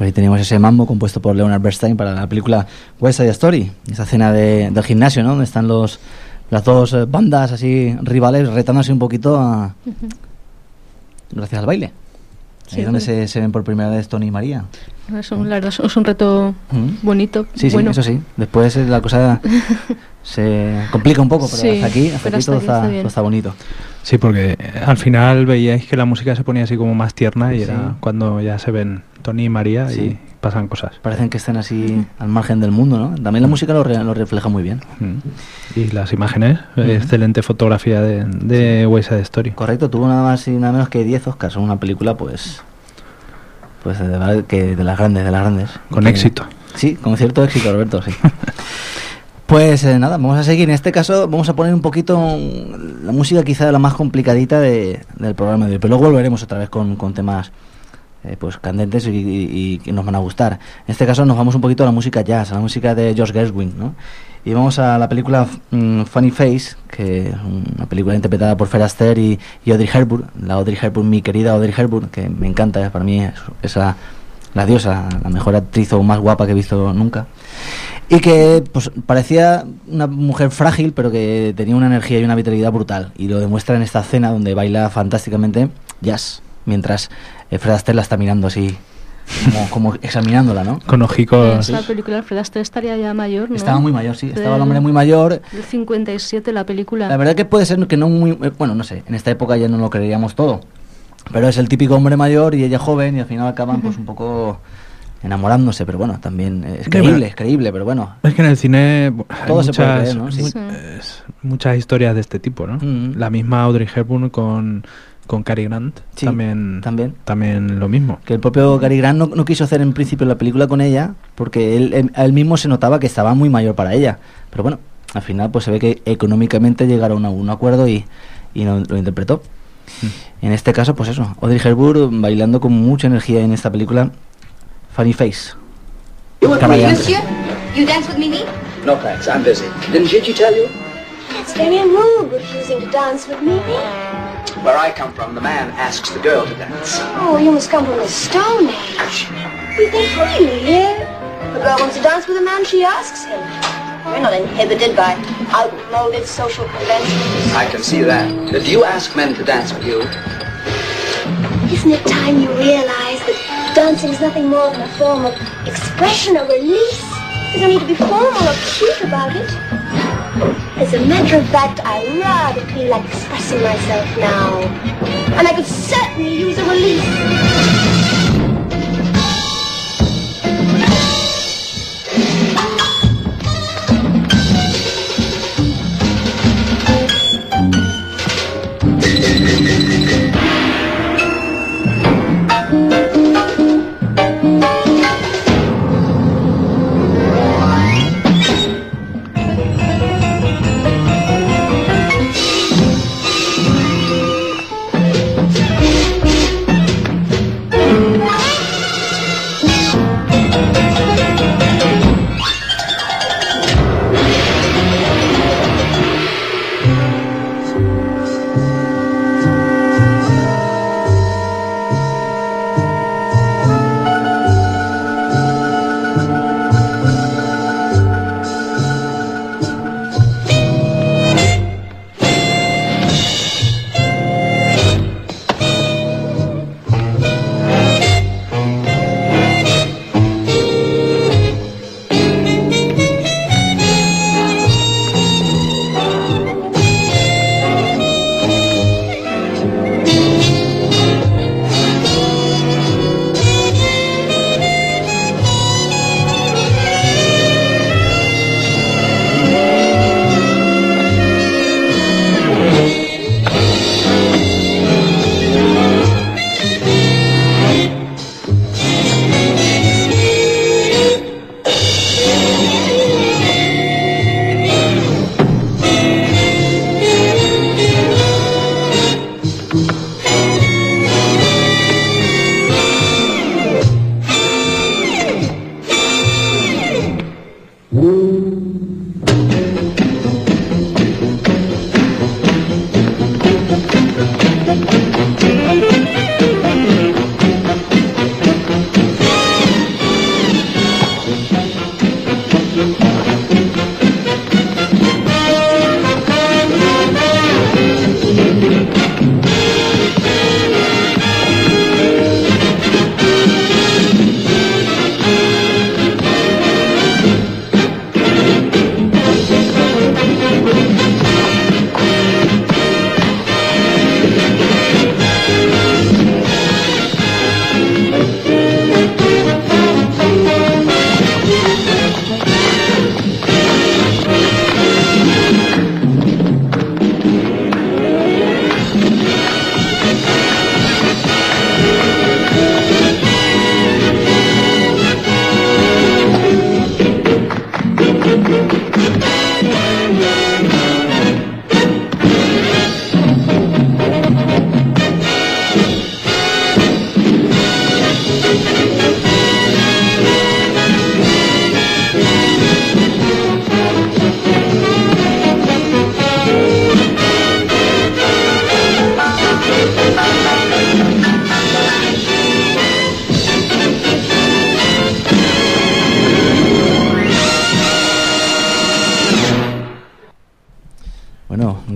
A: ahí teníamos ese mambo compuesto por Leonard Bernstein para la película West Side Story, esa escena de, del gimnasio, ¿no? Donde están los las dos eh, bandas así rivales retándose un poquito a, uh-huh. gracias al baile. Ahí sí, es donde se, se ven por primera vez Tony y María.
B: Es un, la verdad, es un reto uh-huh. bonito.
A: Sí, bueno. sí, eso sí. Después la cosa se complica un poco, pero sí, hasta aquí, hasta aquí todo, aquí está, está todo está bonito.
C: Sí, porque al final veíais que la música se ponía así como más tierna y sí. era cuando ya se ven Tony y María sí. y pasan cosas.
A: Parecen que estén así uh-huh. al margen del mundo, ¿no? También la música lo, re, lo refleja muy bien.
C: Uh-huh. Y las imágenes, uh-huh. excelente fotografía de, de sí. West Side Story.
A: Correcto, tuvo nada más y nada menos que diez Oscars, una película pues pues de verdad que de las grandes, de las grandes.
C: Con
A: que,
C: éxito.
A: Sí, con cierto éxito, Roberto, sí. Pues eh, nada, vamos a seguir. En este caso vamos a poner un poquito la música quizá la más complicadita de, del programa de hoy, pero luego volveremos otra vez con, con temas eh, pues candentes y, y, y que nos van a gustar. En este caso nos vamos un poquito a la música jazz, a la música de George Gershwin, ¿no? Y vamos a la película um, Funny Face, que es una película interpretada por Fred Astaire y, y Audrey Hepburn, la Audrey Hepburn, mi querida Audrey Hepburn, que me encanta, para mí es, es la, la diosa, la mejor actriz o más guapa que he visto nunca. Y que pues parecía una mujer frágil, pero que tenía una energía y una vitalidad brutal. Y lo demuestra en esta escena donde baila fantásticamente jazz, mientras eh, Fred Astaire la está mirando así, como, como examinándola, ¿no?
C: Con ojicos.
B: En esa película Fred Astaire estaría ya mayor, ¿no?
A: Estaba muy mayor, sí. Estaba el hombre muy mayor.
B: Del cincuenta y siete la película.
A: La verdad que puede ser que no muy... Eh, bueno, no sé, en esta época ya no lo creeríamos todo. Pero es el típico hombre mayor y ella joven y al final acaban uh-huh. pues un poco... enamorándose, pero bueno, también es creíble, es creíble, pero bueno.
C: Es que en el cine
A: todo
C: hay
A: se
C: muchas,
A: puede creer, ¿no? Sí.
C: mu- es, muchas historias de este tipo, ¿no?
A: Mm-hmm.
C: La misma Audrey Hepburn con, con Cary Grant,
A: sí,
C: también,
A: también
C: también lo mismo.
A: Que el propio Cary Grant no, no quiso hacer en principio la película con ella, porque él, él, él mismo se notaba que estaba muy mayor para ella, pero bueno, al final pues se ve que económicamente llegaron a un acuerdo y, y lo, lo interpretó. Mm. En este caso, pues eso, Audrey Hepburn bailando con mucha energía en esta película Funny Face.
J: You with me, monsieur? You dance with Mimi?
K: No, thanks. I'm busy. Didn't Gigi tell you?
J: It's very rude refusing to dance with Mimi.
K: Where I come from, the man asks the girl to dance.
J: Oh, you must come from the Stone Age. We think freely here. The girl wants to dance with a man, she asks him. We're not inhibited by outmoded social conventions.
K: I can see that. But do you ask men to dance with you?
J: Isn't it time you realize that dancing is nothing more than a form of expression or release? There's no need to be formal or cute about it. As a matter of fact, I rather feel like expressing myself now. And I could certainly use a release.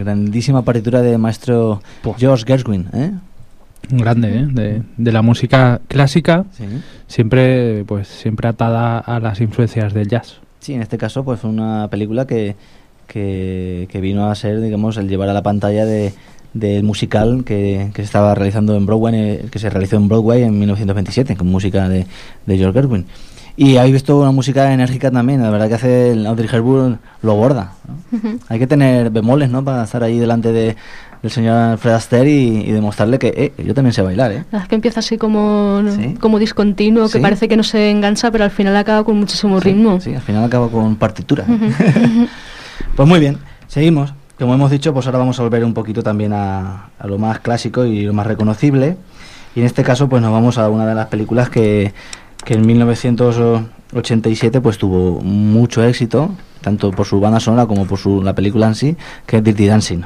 A: grandísima partitura de maestro George Gershwin, ¿eh?
C: Un grande, ¿eh? De, de la música clásica,
A: sí.
C: siempre, pues, siempre atada a las influencias del jazz.
A: Sí, en este caso, pues, fue una película que, que, que vino a ser, digamos, el llevar a la pantalla de del musical que, que se estaba realizando en Broadway, que se realizó en Broadway en mil novecientos veintisiete, con música de, de George Gershwin. Y habéis visto una música enérgica también, la verdad que hace el Audrey Hepburn lo borda, ¿no? Uh-huh. Hay que tener bemoles, ¿no?, para estar ahí delante de del señor Fred Astaire y, y demostrarle que eh, yo también sé bailar, ¿eh?
B: Es que empieza así como,
A: ¿Sí?
B: como discontinuo, que
A: ¿Sí?
B: parece que no se engancha, pero al final acaba con muchísimo
A: sí,
B: ritmo.
A: Sí, al final acaba con partitura.
B: Uh-huh.
A: Pues muy bien, seguimos. Como hemos dicho, pues ahora vamos a volver un poquito también a, a lo más clásico y lo más reconocible. Y en este caso, pues nos vamos a una de las películas que, que en mil novecientos ochenta y siete pues tuvo mucho éxito, tanto por su banda sonora como por su la película en sí, que es Dirty Dancing.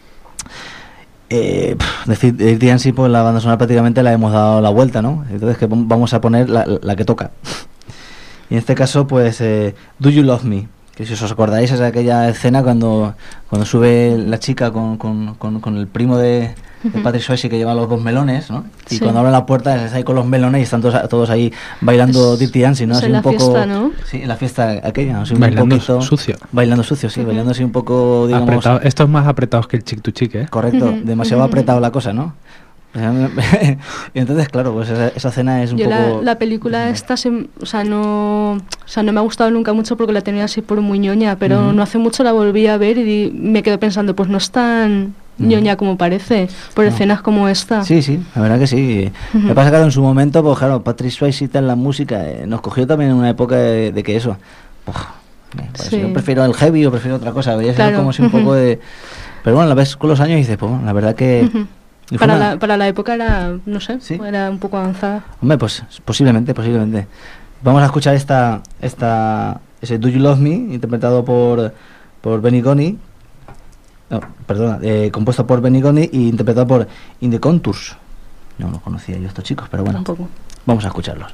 A: Eh, decir Dirty Dancing, pues la banda sonora prácticamente la hemos dado la vuelta, ¿no? Entonces que vamos a poner la, la que toca. Y en este caso, pues eh, Do You Love Me, que si os acordáis es aquella escena cuando cuando sube la chica con, con, con, con el primo de, de Patrick Swayze, que lleva los dos melones, ¿no? Y
B: sí.
A: cuando abren la puerta es ahí con los melones y están todos, todos ahí bailando es, Dirty Dancing, ¿no?
B: Es
A: así
B: en la
A: un poco,
B: fiesta, ¿no?
A: Sí, en la fiesta aquella, así
C: bailando
A: un poquito
C: sucio.
A: Bailando sucio, sí, uh-huh. bailando así un poco, digamos...
C: Apretado. Esto es más apretados que el chick to chick, ¿eh?
A: Correcto,
B: Uh-huh.
A: demasiado
B: Uh-huh.
A: apretado la cosa, ¿no? Y entonces, claro, pues esa, esa escena es un
B: Yo
A: poco...
B: la, la película esta, se, o sea, no o sea, no me ha gustado nunca mucho porque la tenía así por muy ñoña, pero uh-huh. no hace mucho la volví a ver y di, me quedo pensando, pues no es tan uh-huh. ñoña como parece, por no. escenas como esta.
A: Sí, sí, la verdad que sí. Uh-huh. Me pasa que en su momento, pues claro, Patrick Swayze en la música eh, nos cogió también en una época de, de que eso... Uf, pues sí. Yo prefiero el heavy o prefiero otra cosa, veía claro. como si un uh-huh. poco de... Pero bueno, la ves con los años y dices, pues la verdad que...
B: Uh-huh. Para, una... la, para la época era, no sé, ¿sí? Era un poco avanzada.
A: Hombre, pues posiblemente, posiblemente. Vamos a escuchar esta, esta ese Do You Love Me, interpretado por, por Benny Goni, no, perdona, eh, compuesto por Benny Goni y interpretado por In The Contours. No lo conocía yo estos chicos, pero bueno,
B: tampoco.
A: Vamos a escucharlos.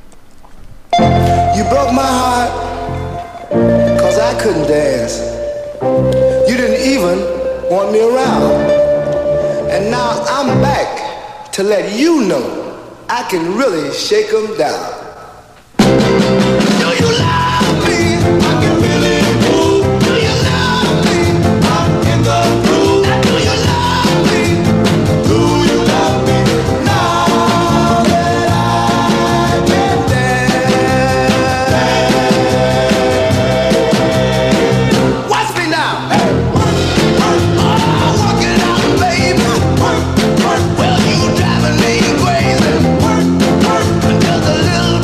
L: You broke my heart, cause I couldn't dance. You didn't even want me around. And now I'm back to let you know I can really shake 'em down. Do you love me? I can really move. Do you love me? I'm in the groove. Do you love me? Do you love me? Now that I can dance. Watch me now. Hey. Oh, work it out, baby. Well, you driving me crazy. Just a little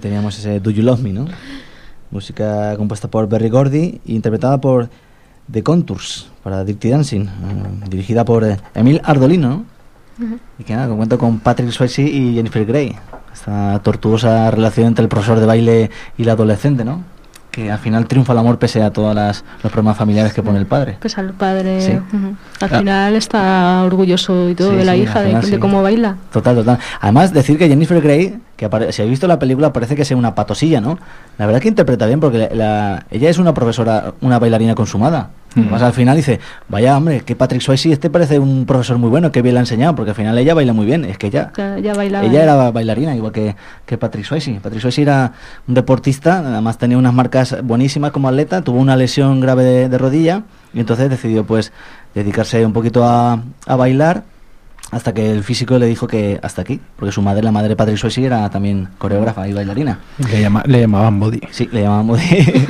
A: teníamos ese Do You Love Me, ¿no? Música compuesta por Berry Gordy e interpretada por The Contours para Dirty Dancing, uh, dirigida por eh, Emil Ardolino, ¿no? Uh-huh. Y que nada, cuenta con Patrick Swayze y Jennifer Grey, esta tortuosa relación entre el profesor de baile y la adolescente, ¿no? Que al final triunfa el amor pese a todos las, los problemas familiares que pone el padre.
B: Pese al padre,
A: sí.
B: uh-huh. Al ah. final está orgulloso y todo sí, de la sí, hija, final, de, sí. de cómo baila.
A: Total, total. Además, decir que Jennifer Grey, que apare- si habéis visto la película, parece que sea una patosilla, ¿no? La verdad que interpreta bien, porque la, la, ella es una profesora, una bailarina consumada. Mm. Además, al final dice, vaya hombre, que Patrick Swayze este parece un profesor muy bueno, que bien la ha enseñado, porque al final ella baila muy bien. Es que ella,
B: ya, ya bailaba,
A: ella era bailarina, igual que, que Patrick Swayze. Patrick Swayze era un deportista, además tenía unas marcas buenísimas como atleta, tuvo una lesión grave de, de rodilla, y entonces decidió pues dedicarse un poquito a, a bailar, hasta que el físico le dijo que hasta aquí, porque su madre, la madre de Patrick Swayze, era también coreógrafa y bailarina.
C: Le, llama, le llamaban Body.
A: Sí, le llamaban Body.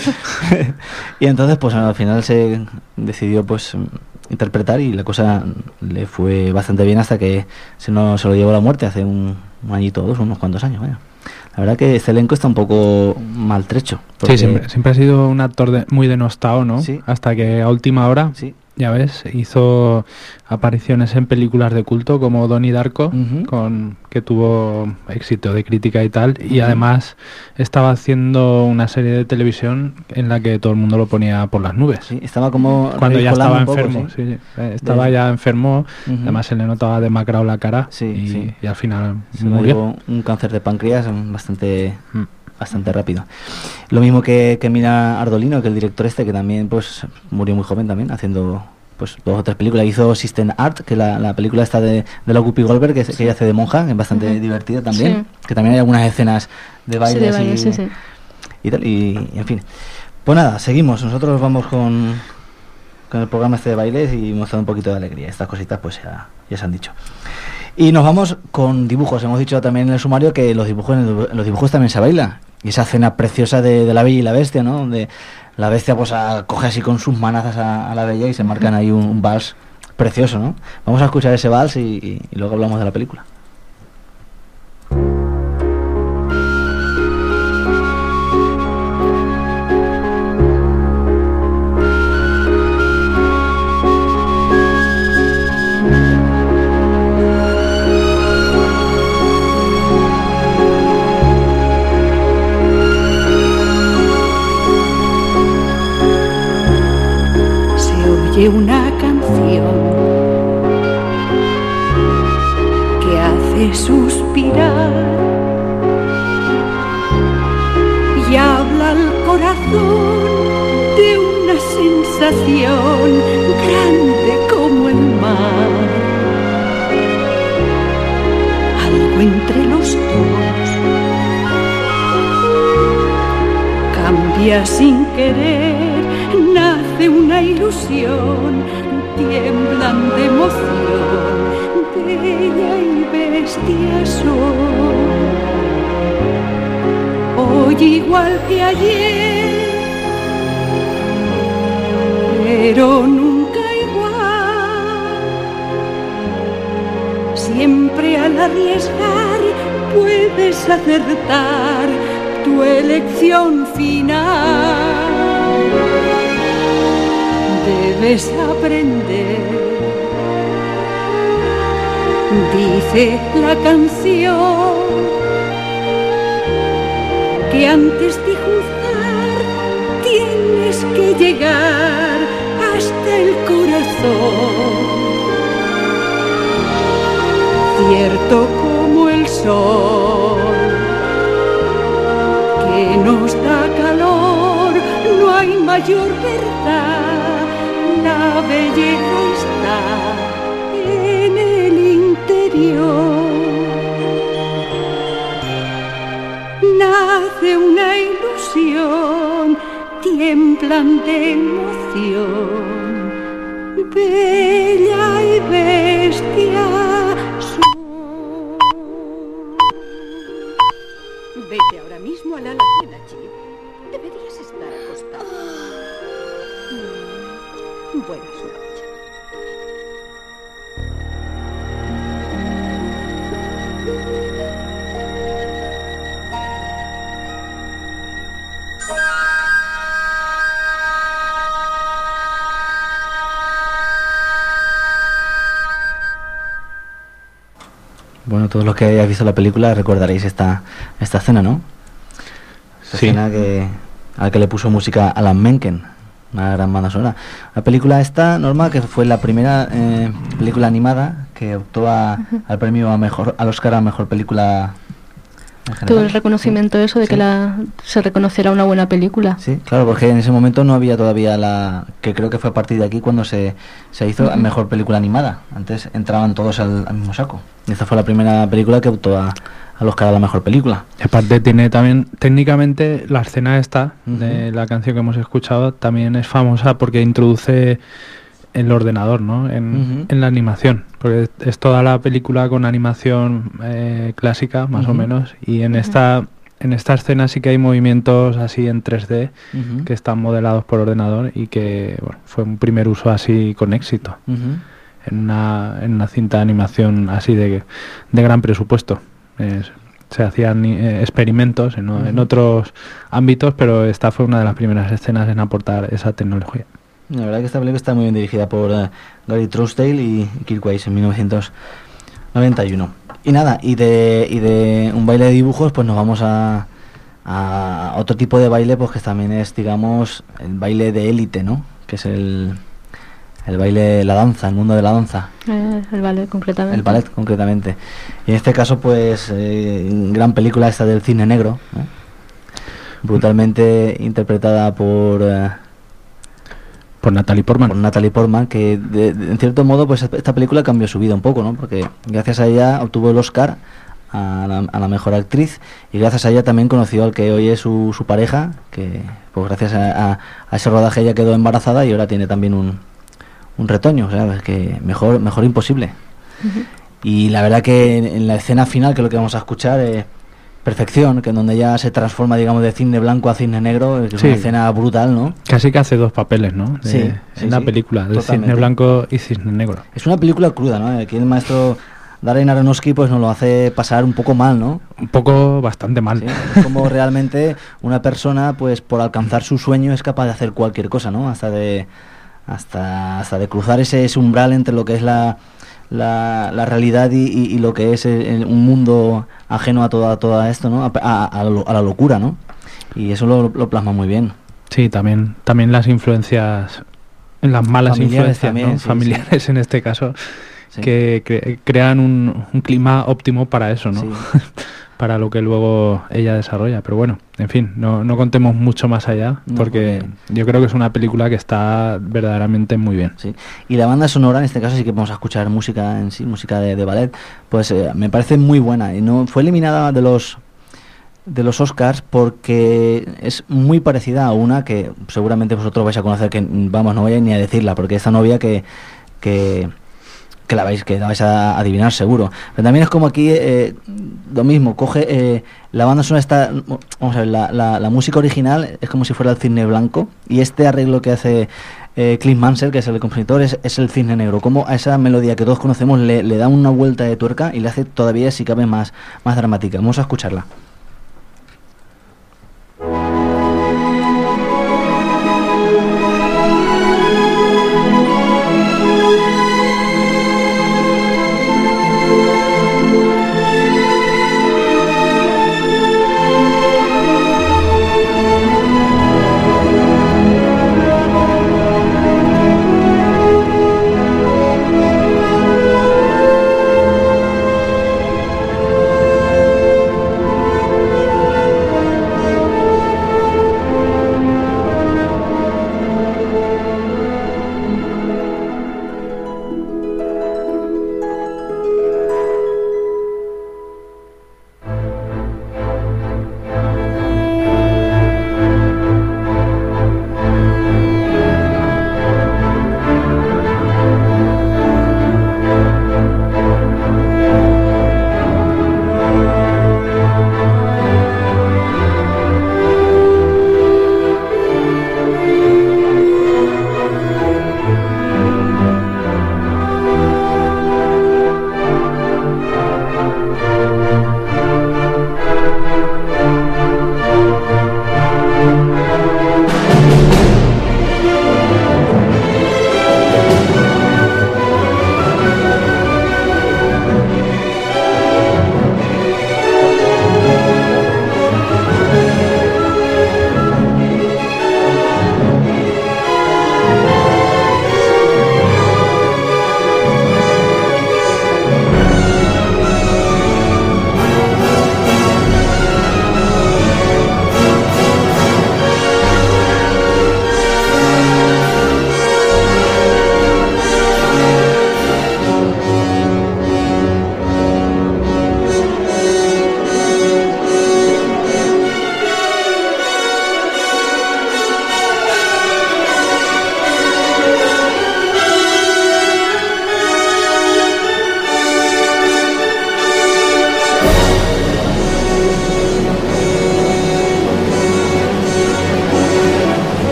A: Y entonces, pues al final se decidió pues interpretar y la cosa le fue bastante bien hasta que se, no, se lo llevó a la muerte hace un, un añito o dos, unos cuantos años, vaya. La verdad que este elenco está un poco maltrecho.
C: Sí, siempre, siempre ha sido un actor de, muy denostado, ¿no?
A: Sí.
C: Hasta que a última hora,
A: sí.
C: ya ves, hizo apariciones en películas de culto como Donnie Darko,
A: uh-huh.
C: con que tuvo éxito de crítica y tal, y uh-huh. además estaba haciendo una serie de televisión en la que todo el mundo lo ponía por las nubes.
A: Sí, estaba como
C: cuando ya estaba
A: poco,
C: enfermo,
A: ¿sí?
C: Sí, sí, estaba de... ya enfermo, uh-huh. además se le notaba demacrado la cara,
A: sí,
C: y,
A: sí.
C: y al final
A: se
C: murió.
A: Un cáncer de páncreas bastante... Mm. bastante rápido. Lo mismo que, que Emil Ardolino, que el director este, que también pues murió muy joven también, haciendo pues dos o tres películas. Hizo System Art, que la, la película está de, de la Whoopi Goldberg, que, sí. que ella hace de monja, que es bastante uh-huh. divertida también, sí. que también hay algunas escenas de baile,
B: sí, de baile
A: y,
B: sí, sí.
A: y tal, y, y en fin. Pues nada, seguimos, nosotros vamos con, con el programa este de bailes y mostrando un poquito de alegría. Estas cositas pues ya, ya se han dicho. Y nos vamos con dibujos. Hemos dicho también en el sumario que los dibujos, en los dibujos también se baila. Y esa escena preciosa de, de La Bella y la Bestia, ¿no? Donde la bestia pues a, coge así con sus manazas a, a la bella y se marcan ahí un, un vals precioso, ¿no? Vamos a escuchar ese vals y, y, y luego hablamos de la película.
F: Una canción que hace suspirar y habla al corazón de una sensación grande como el mar. Algo entre los dos cambia sin querer. Nace una ilusión, tiemblan de emoción, bella y bestia son. Hoy igual que ayer, pero nunca igual. Siempre al arriesgar puedes acertar tu elección final. Debes aprender, dice la canción, que antes de juzgar tienes que llegar hasta el corazón. Cierto como el sol, que nos da calor, no hay mayor verdad. La belleza está en el interior. Nace una ilusión, tiemblan de emoción, bella y bestia son. Vete ahora mismo a la alacena, Chip. Deberías estar acostado. Buenas noches.
A: Bueno, todos los que hayáis visto la película recordaréis esta, esta escena, ¿no? Esta
C: Sí.
A: escena que, a la que le puso música Alan Menken, una gran banda sonora. La película esta, Norma, que fue la primera eh, película animada que optó a, al premio a mejor, al Oscar a mejor película en general.
B: Todo el reconocimiento eso de
A: Sí.
B: que la, se reconociera una buena película.
A: Sí, claro, porque en ese momento no había todavía la... que creo que fue a partir de aquí cuando se, se hizo
B: Ujú.
A: mejor película animada. Antes entraban todos al, al mismo saco. Y esta fue la primera película que optó a, al Oscar a la mejor película.
C: Y aparte tiene también, técnicamente, la escena esta de la canción que hemos escuchado también es famosa porque introduce el ordenador, ¿no? En,
A: Ujú.
C: en la animación. Porque es toda la película con animación eh, clásica, más o
A: Ujú.
C: menos. Y en
A: Ujú.
C: esta en esta escena sí que hay movimientos así en tres D
A: Ujú.
C: que están modelados por ordenador y que bueno, fue un primer uso así con éxito.
A: Ujú.
C: En una, en una cinta de animación así de, de gran presupuesto. Es- se hacían eh, experimentos en, o- en
A: Ujú.
C: otros ámbitos, pero esta fue una de las primeras escenas en aportar esa tecnología.
A: La verdad que esta película está muy bien dirigida por eh, Gary Trousdale y Kirk Wise en mil novecientos noventa y uno. Y nada, y de, y de un baile de dibujos pues nos vamos a, a otro tipo de baile, pues que también es, digamos, el baile de élite, ¿no? Que es el, el baile, la danza, el mundo de la danza.
B: Eh, el ballet, concretamente.
A: El ballet, concretamente. Y en este caso, pues, eh, gran película esta del Cisne Negro, ¿eh? Brutalmente interpretada por... eh,
C: Por Natalie Portman.
A: por Natalie Portman, que de- de- en cierto modo pues esta película cambió su vida un poco, ¿no? Porque gracias a ella obtuvo el Oscar a la, a la mejor actriz y gracias a ella también conoció al que hoy es su, su pareja, que pues gracias a, a- a ese rodaje ella quedó embarazada y ahora tiene también un, un retoño, o sea, es que mejor, mejor imposible.
B: Ujú.
A: Y la verdad que en, en la escena final, que es lo que vamos a escuchar, eh, Perfección, que en donde ya se transforma, digamos, de cisne blanco a cisne negro, que es
C: Sí.
A: una escena brutal, ¿no?
C: Casi que hace dos papeles, ¿no? De-
A: Sí,
C: en
A: sí,
C: la
A: sí,
C: película, de
A: totalmente.
C: cisne blanco y cisne negro.
A: Es una película cruda, ¿no? Aquí el maestro Darren Aronofsky pues nos lo hace pasar un poco mal, ¿no?
C: Un poco bastante mal.
A: Sí, es como realmente una persona, pues por alcanzar su sueño es capaz de hacer cualquier cosa, ¿no? Hasta de hasta hasta de cruzar ese, ese umbral entre lo que es la la, la realidad y, y- y lo que es el- el- un mundo ajeno a toda toda esto, ¿no? A, a- a lo- a la locura, ¿no? Y eso lo, lo plasma muy bien.
C: Sí, también, también las influencias, las malas
A: Familiares
C: influencias,
A: también,
C: ¿no?
A: sí,
C: familiares en este caso,
A: Sí.
C: que cre- crean un, un clima óptimo para eso, ¿no?
A: Sí.
C: Para lo que luego ella desarrolla. Pero bueno, en fin, no, no contemos mucho más allá,
A: No,
C: porque yo creo que es una película que está verdaderamente muy bien.
A: Sí. Y la banda sonora, en este caso sí que vamos a escuchar música en sí, música de, de ballet, pues eh, me parece muy buena. Y no fue eliminada de los de los Oscars porque es muy parecida a una que seguramente vosotros vais a conocer, que vamos, no voy ni a decirla, porque esta novia que que que la vais que la vais a adivinar seguro. Pero también es como aquí eh, lo mismo, coge eh, la banda sonora está, vamos a ver, la, la, la música original es como si fuera el cisne blanco y este arreglo que hace eh, Clint Mansell, que es el compositor, es, es el cisne negro. Como a esa melodía que todos conocemos le, le da una vuelta de tuerca y le hace todavía, si cabe, más, más dramática. Vamos a escucharla.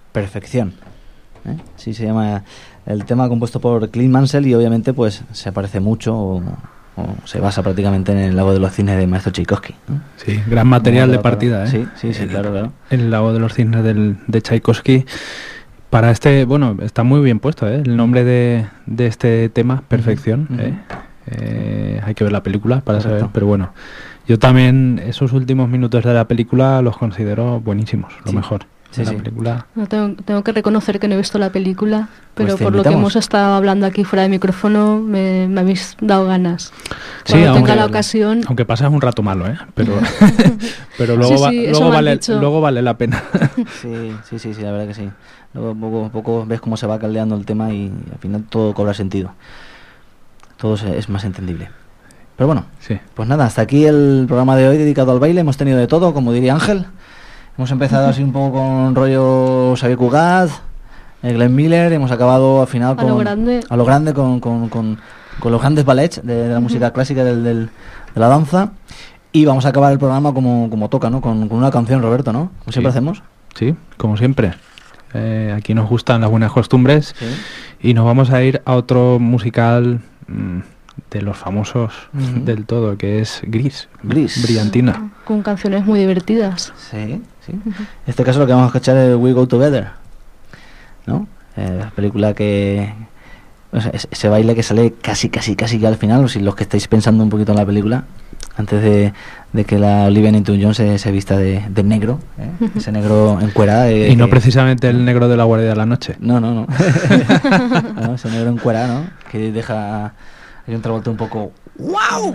A: Perfección. ¿Eh? Sí, se llama el tema compuesto por Clint Mansell y obviamente pues se parece mucho o, o se basa prácticamente en el Lago de los Cisnes de Maestro Tchaikovsky, ¿no?
C: Sí, gran material de partida, ¿eh?
A: Sí, sí, sí,
C: el,
A: claro, claro.
C: El Lago de los Cisnes del, de Tchaikovsky. Para este, bueno, está muy bien puesto, ¿eh? El nombre de, de este tema, Perfección. Uh-huh. ¿eh? Eh, hay que ver la película para Correcto. saber, pero bueno, yo también esos últimos minutos de la película los considero buenísimos, lo sí. mejor.
A: Sí,
C: la
A: sí.
C: película.
B: No, tengo, tengo que reconocer que no he visto la película, pero
A: pues
B: por lo que hemos estado hablando aquí fuera de micrófono me, me habéis dado ganas.
C: Sí,
B: Cuando
C: aunque,
B: tenga la ocasión.
C: Aunque pasas un rato malo, ¿eh? Pero, pero luego,
B: sí,
C: va,
B: sí,
C: luego, vale, luego vale la pena.
A: Sí, sí, sí, sí, la verdad que sí. Luego poco a poco ves cómo se va caldeando el tema y al final todo cobra sentido. Todo es más entendible. Pero bueno,
C: sí.
A: Pues nada, hasta aquí el programa de hoy dedicado al baile. Hemos tenido de todo, como diría Ángel. Hemos empezado así un poco con rollo Xavier Cugat, Glenn Miller, hemos acabado al final con...
B: A lo grande.
A: A lo grande, con, con, con, con los grandes ballets de, de la uh-huh. música clásica del, del, de la danza. Y vamos a acabar el programa como, como toca, ¿no? Con, con una canción, Roberto, ¿no? Como siempre
C: sí.
A: hacemos.
C: Sí, como siempre. Eh, aquí nos gustan las buenas costumbres.
A: Sí.
C: Y nos vamos a ir a otro musical... Mmm, de los famosos uh-huh. del todo, que es Gris,
A: Gris,
C: Brillantina.
B: Con canciones muy divertidas.
A: Sí, sí. Uh-huh. En este caso lo que vamos a escuchar es We Go Together, ¿no? Eh, la película que... O sea, ese baile que sale casi, casi, casi ya al final, o si los que estáis pensando un poquito en la película, antes de, de que la Olivia Newton-John se, se vista de, de negro, ¿eh? Uh-huh. Ese negro encuerado. Eh,
C: y no
A: que,
C: precisamente el negro de la Guardia de la Noche.
A: No, no, no. No, ese negro encuerado, ¿no? Que deja... Hay un Travolta un poco ¡wow!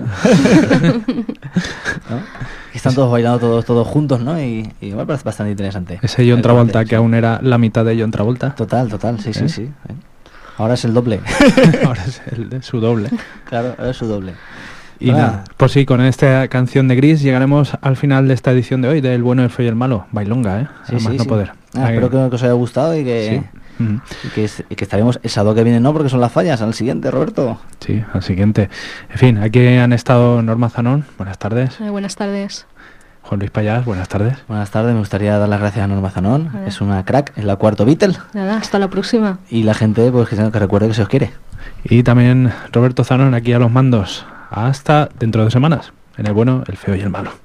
A: ¿No? Están todos bailando todos todos juntos, ¿no? Y, y me parece bastante interesante.
C: Ese John Travolta que sí. aún era la mitad de John Travolta.
A: Total, total, sí, ¿Eh? sí, sí. ¿Eh? Ahora es el doble.
C: Ahora es el de su doble.
A: Claro, ahora es su doble.
C: Y ah. nada, pues sí, con esta canción de Gris llegaremos al final de esta edición de hoy del Bueno, el Feo y el Malo. Bailonga, ¿eh?
A: Sí,
C: Además
A: sí,
C: no
A: sí.
C: poder.
A: Ah, espero que, que os haya gustado y que...
C: Sí. Mm.
A: Y que, y que estaremos el sábado que viene, no, porque son las fallas, al siguiente, Roberto.
C: Sí, al siguiente. En fin, aquí han estado Norma Zanón, buenas tardes.
B: Eh, buenas tardes.
C: Juan Luis Payás, buenas tardes.
A: Buenas tardes, me gustaría dar las gracias a Norma Zanón, es una crack, es la cuarto Beatle.
B: Nada, hasta la próxima.
A: Y la gente, pues que, que recuerde que se os quiere.
C: Y también Roberto Zanón aquí a los mandos. Hasta dentro de semanas, en el Bueno, el Feo y el Malo.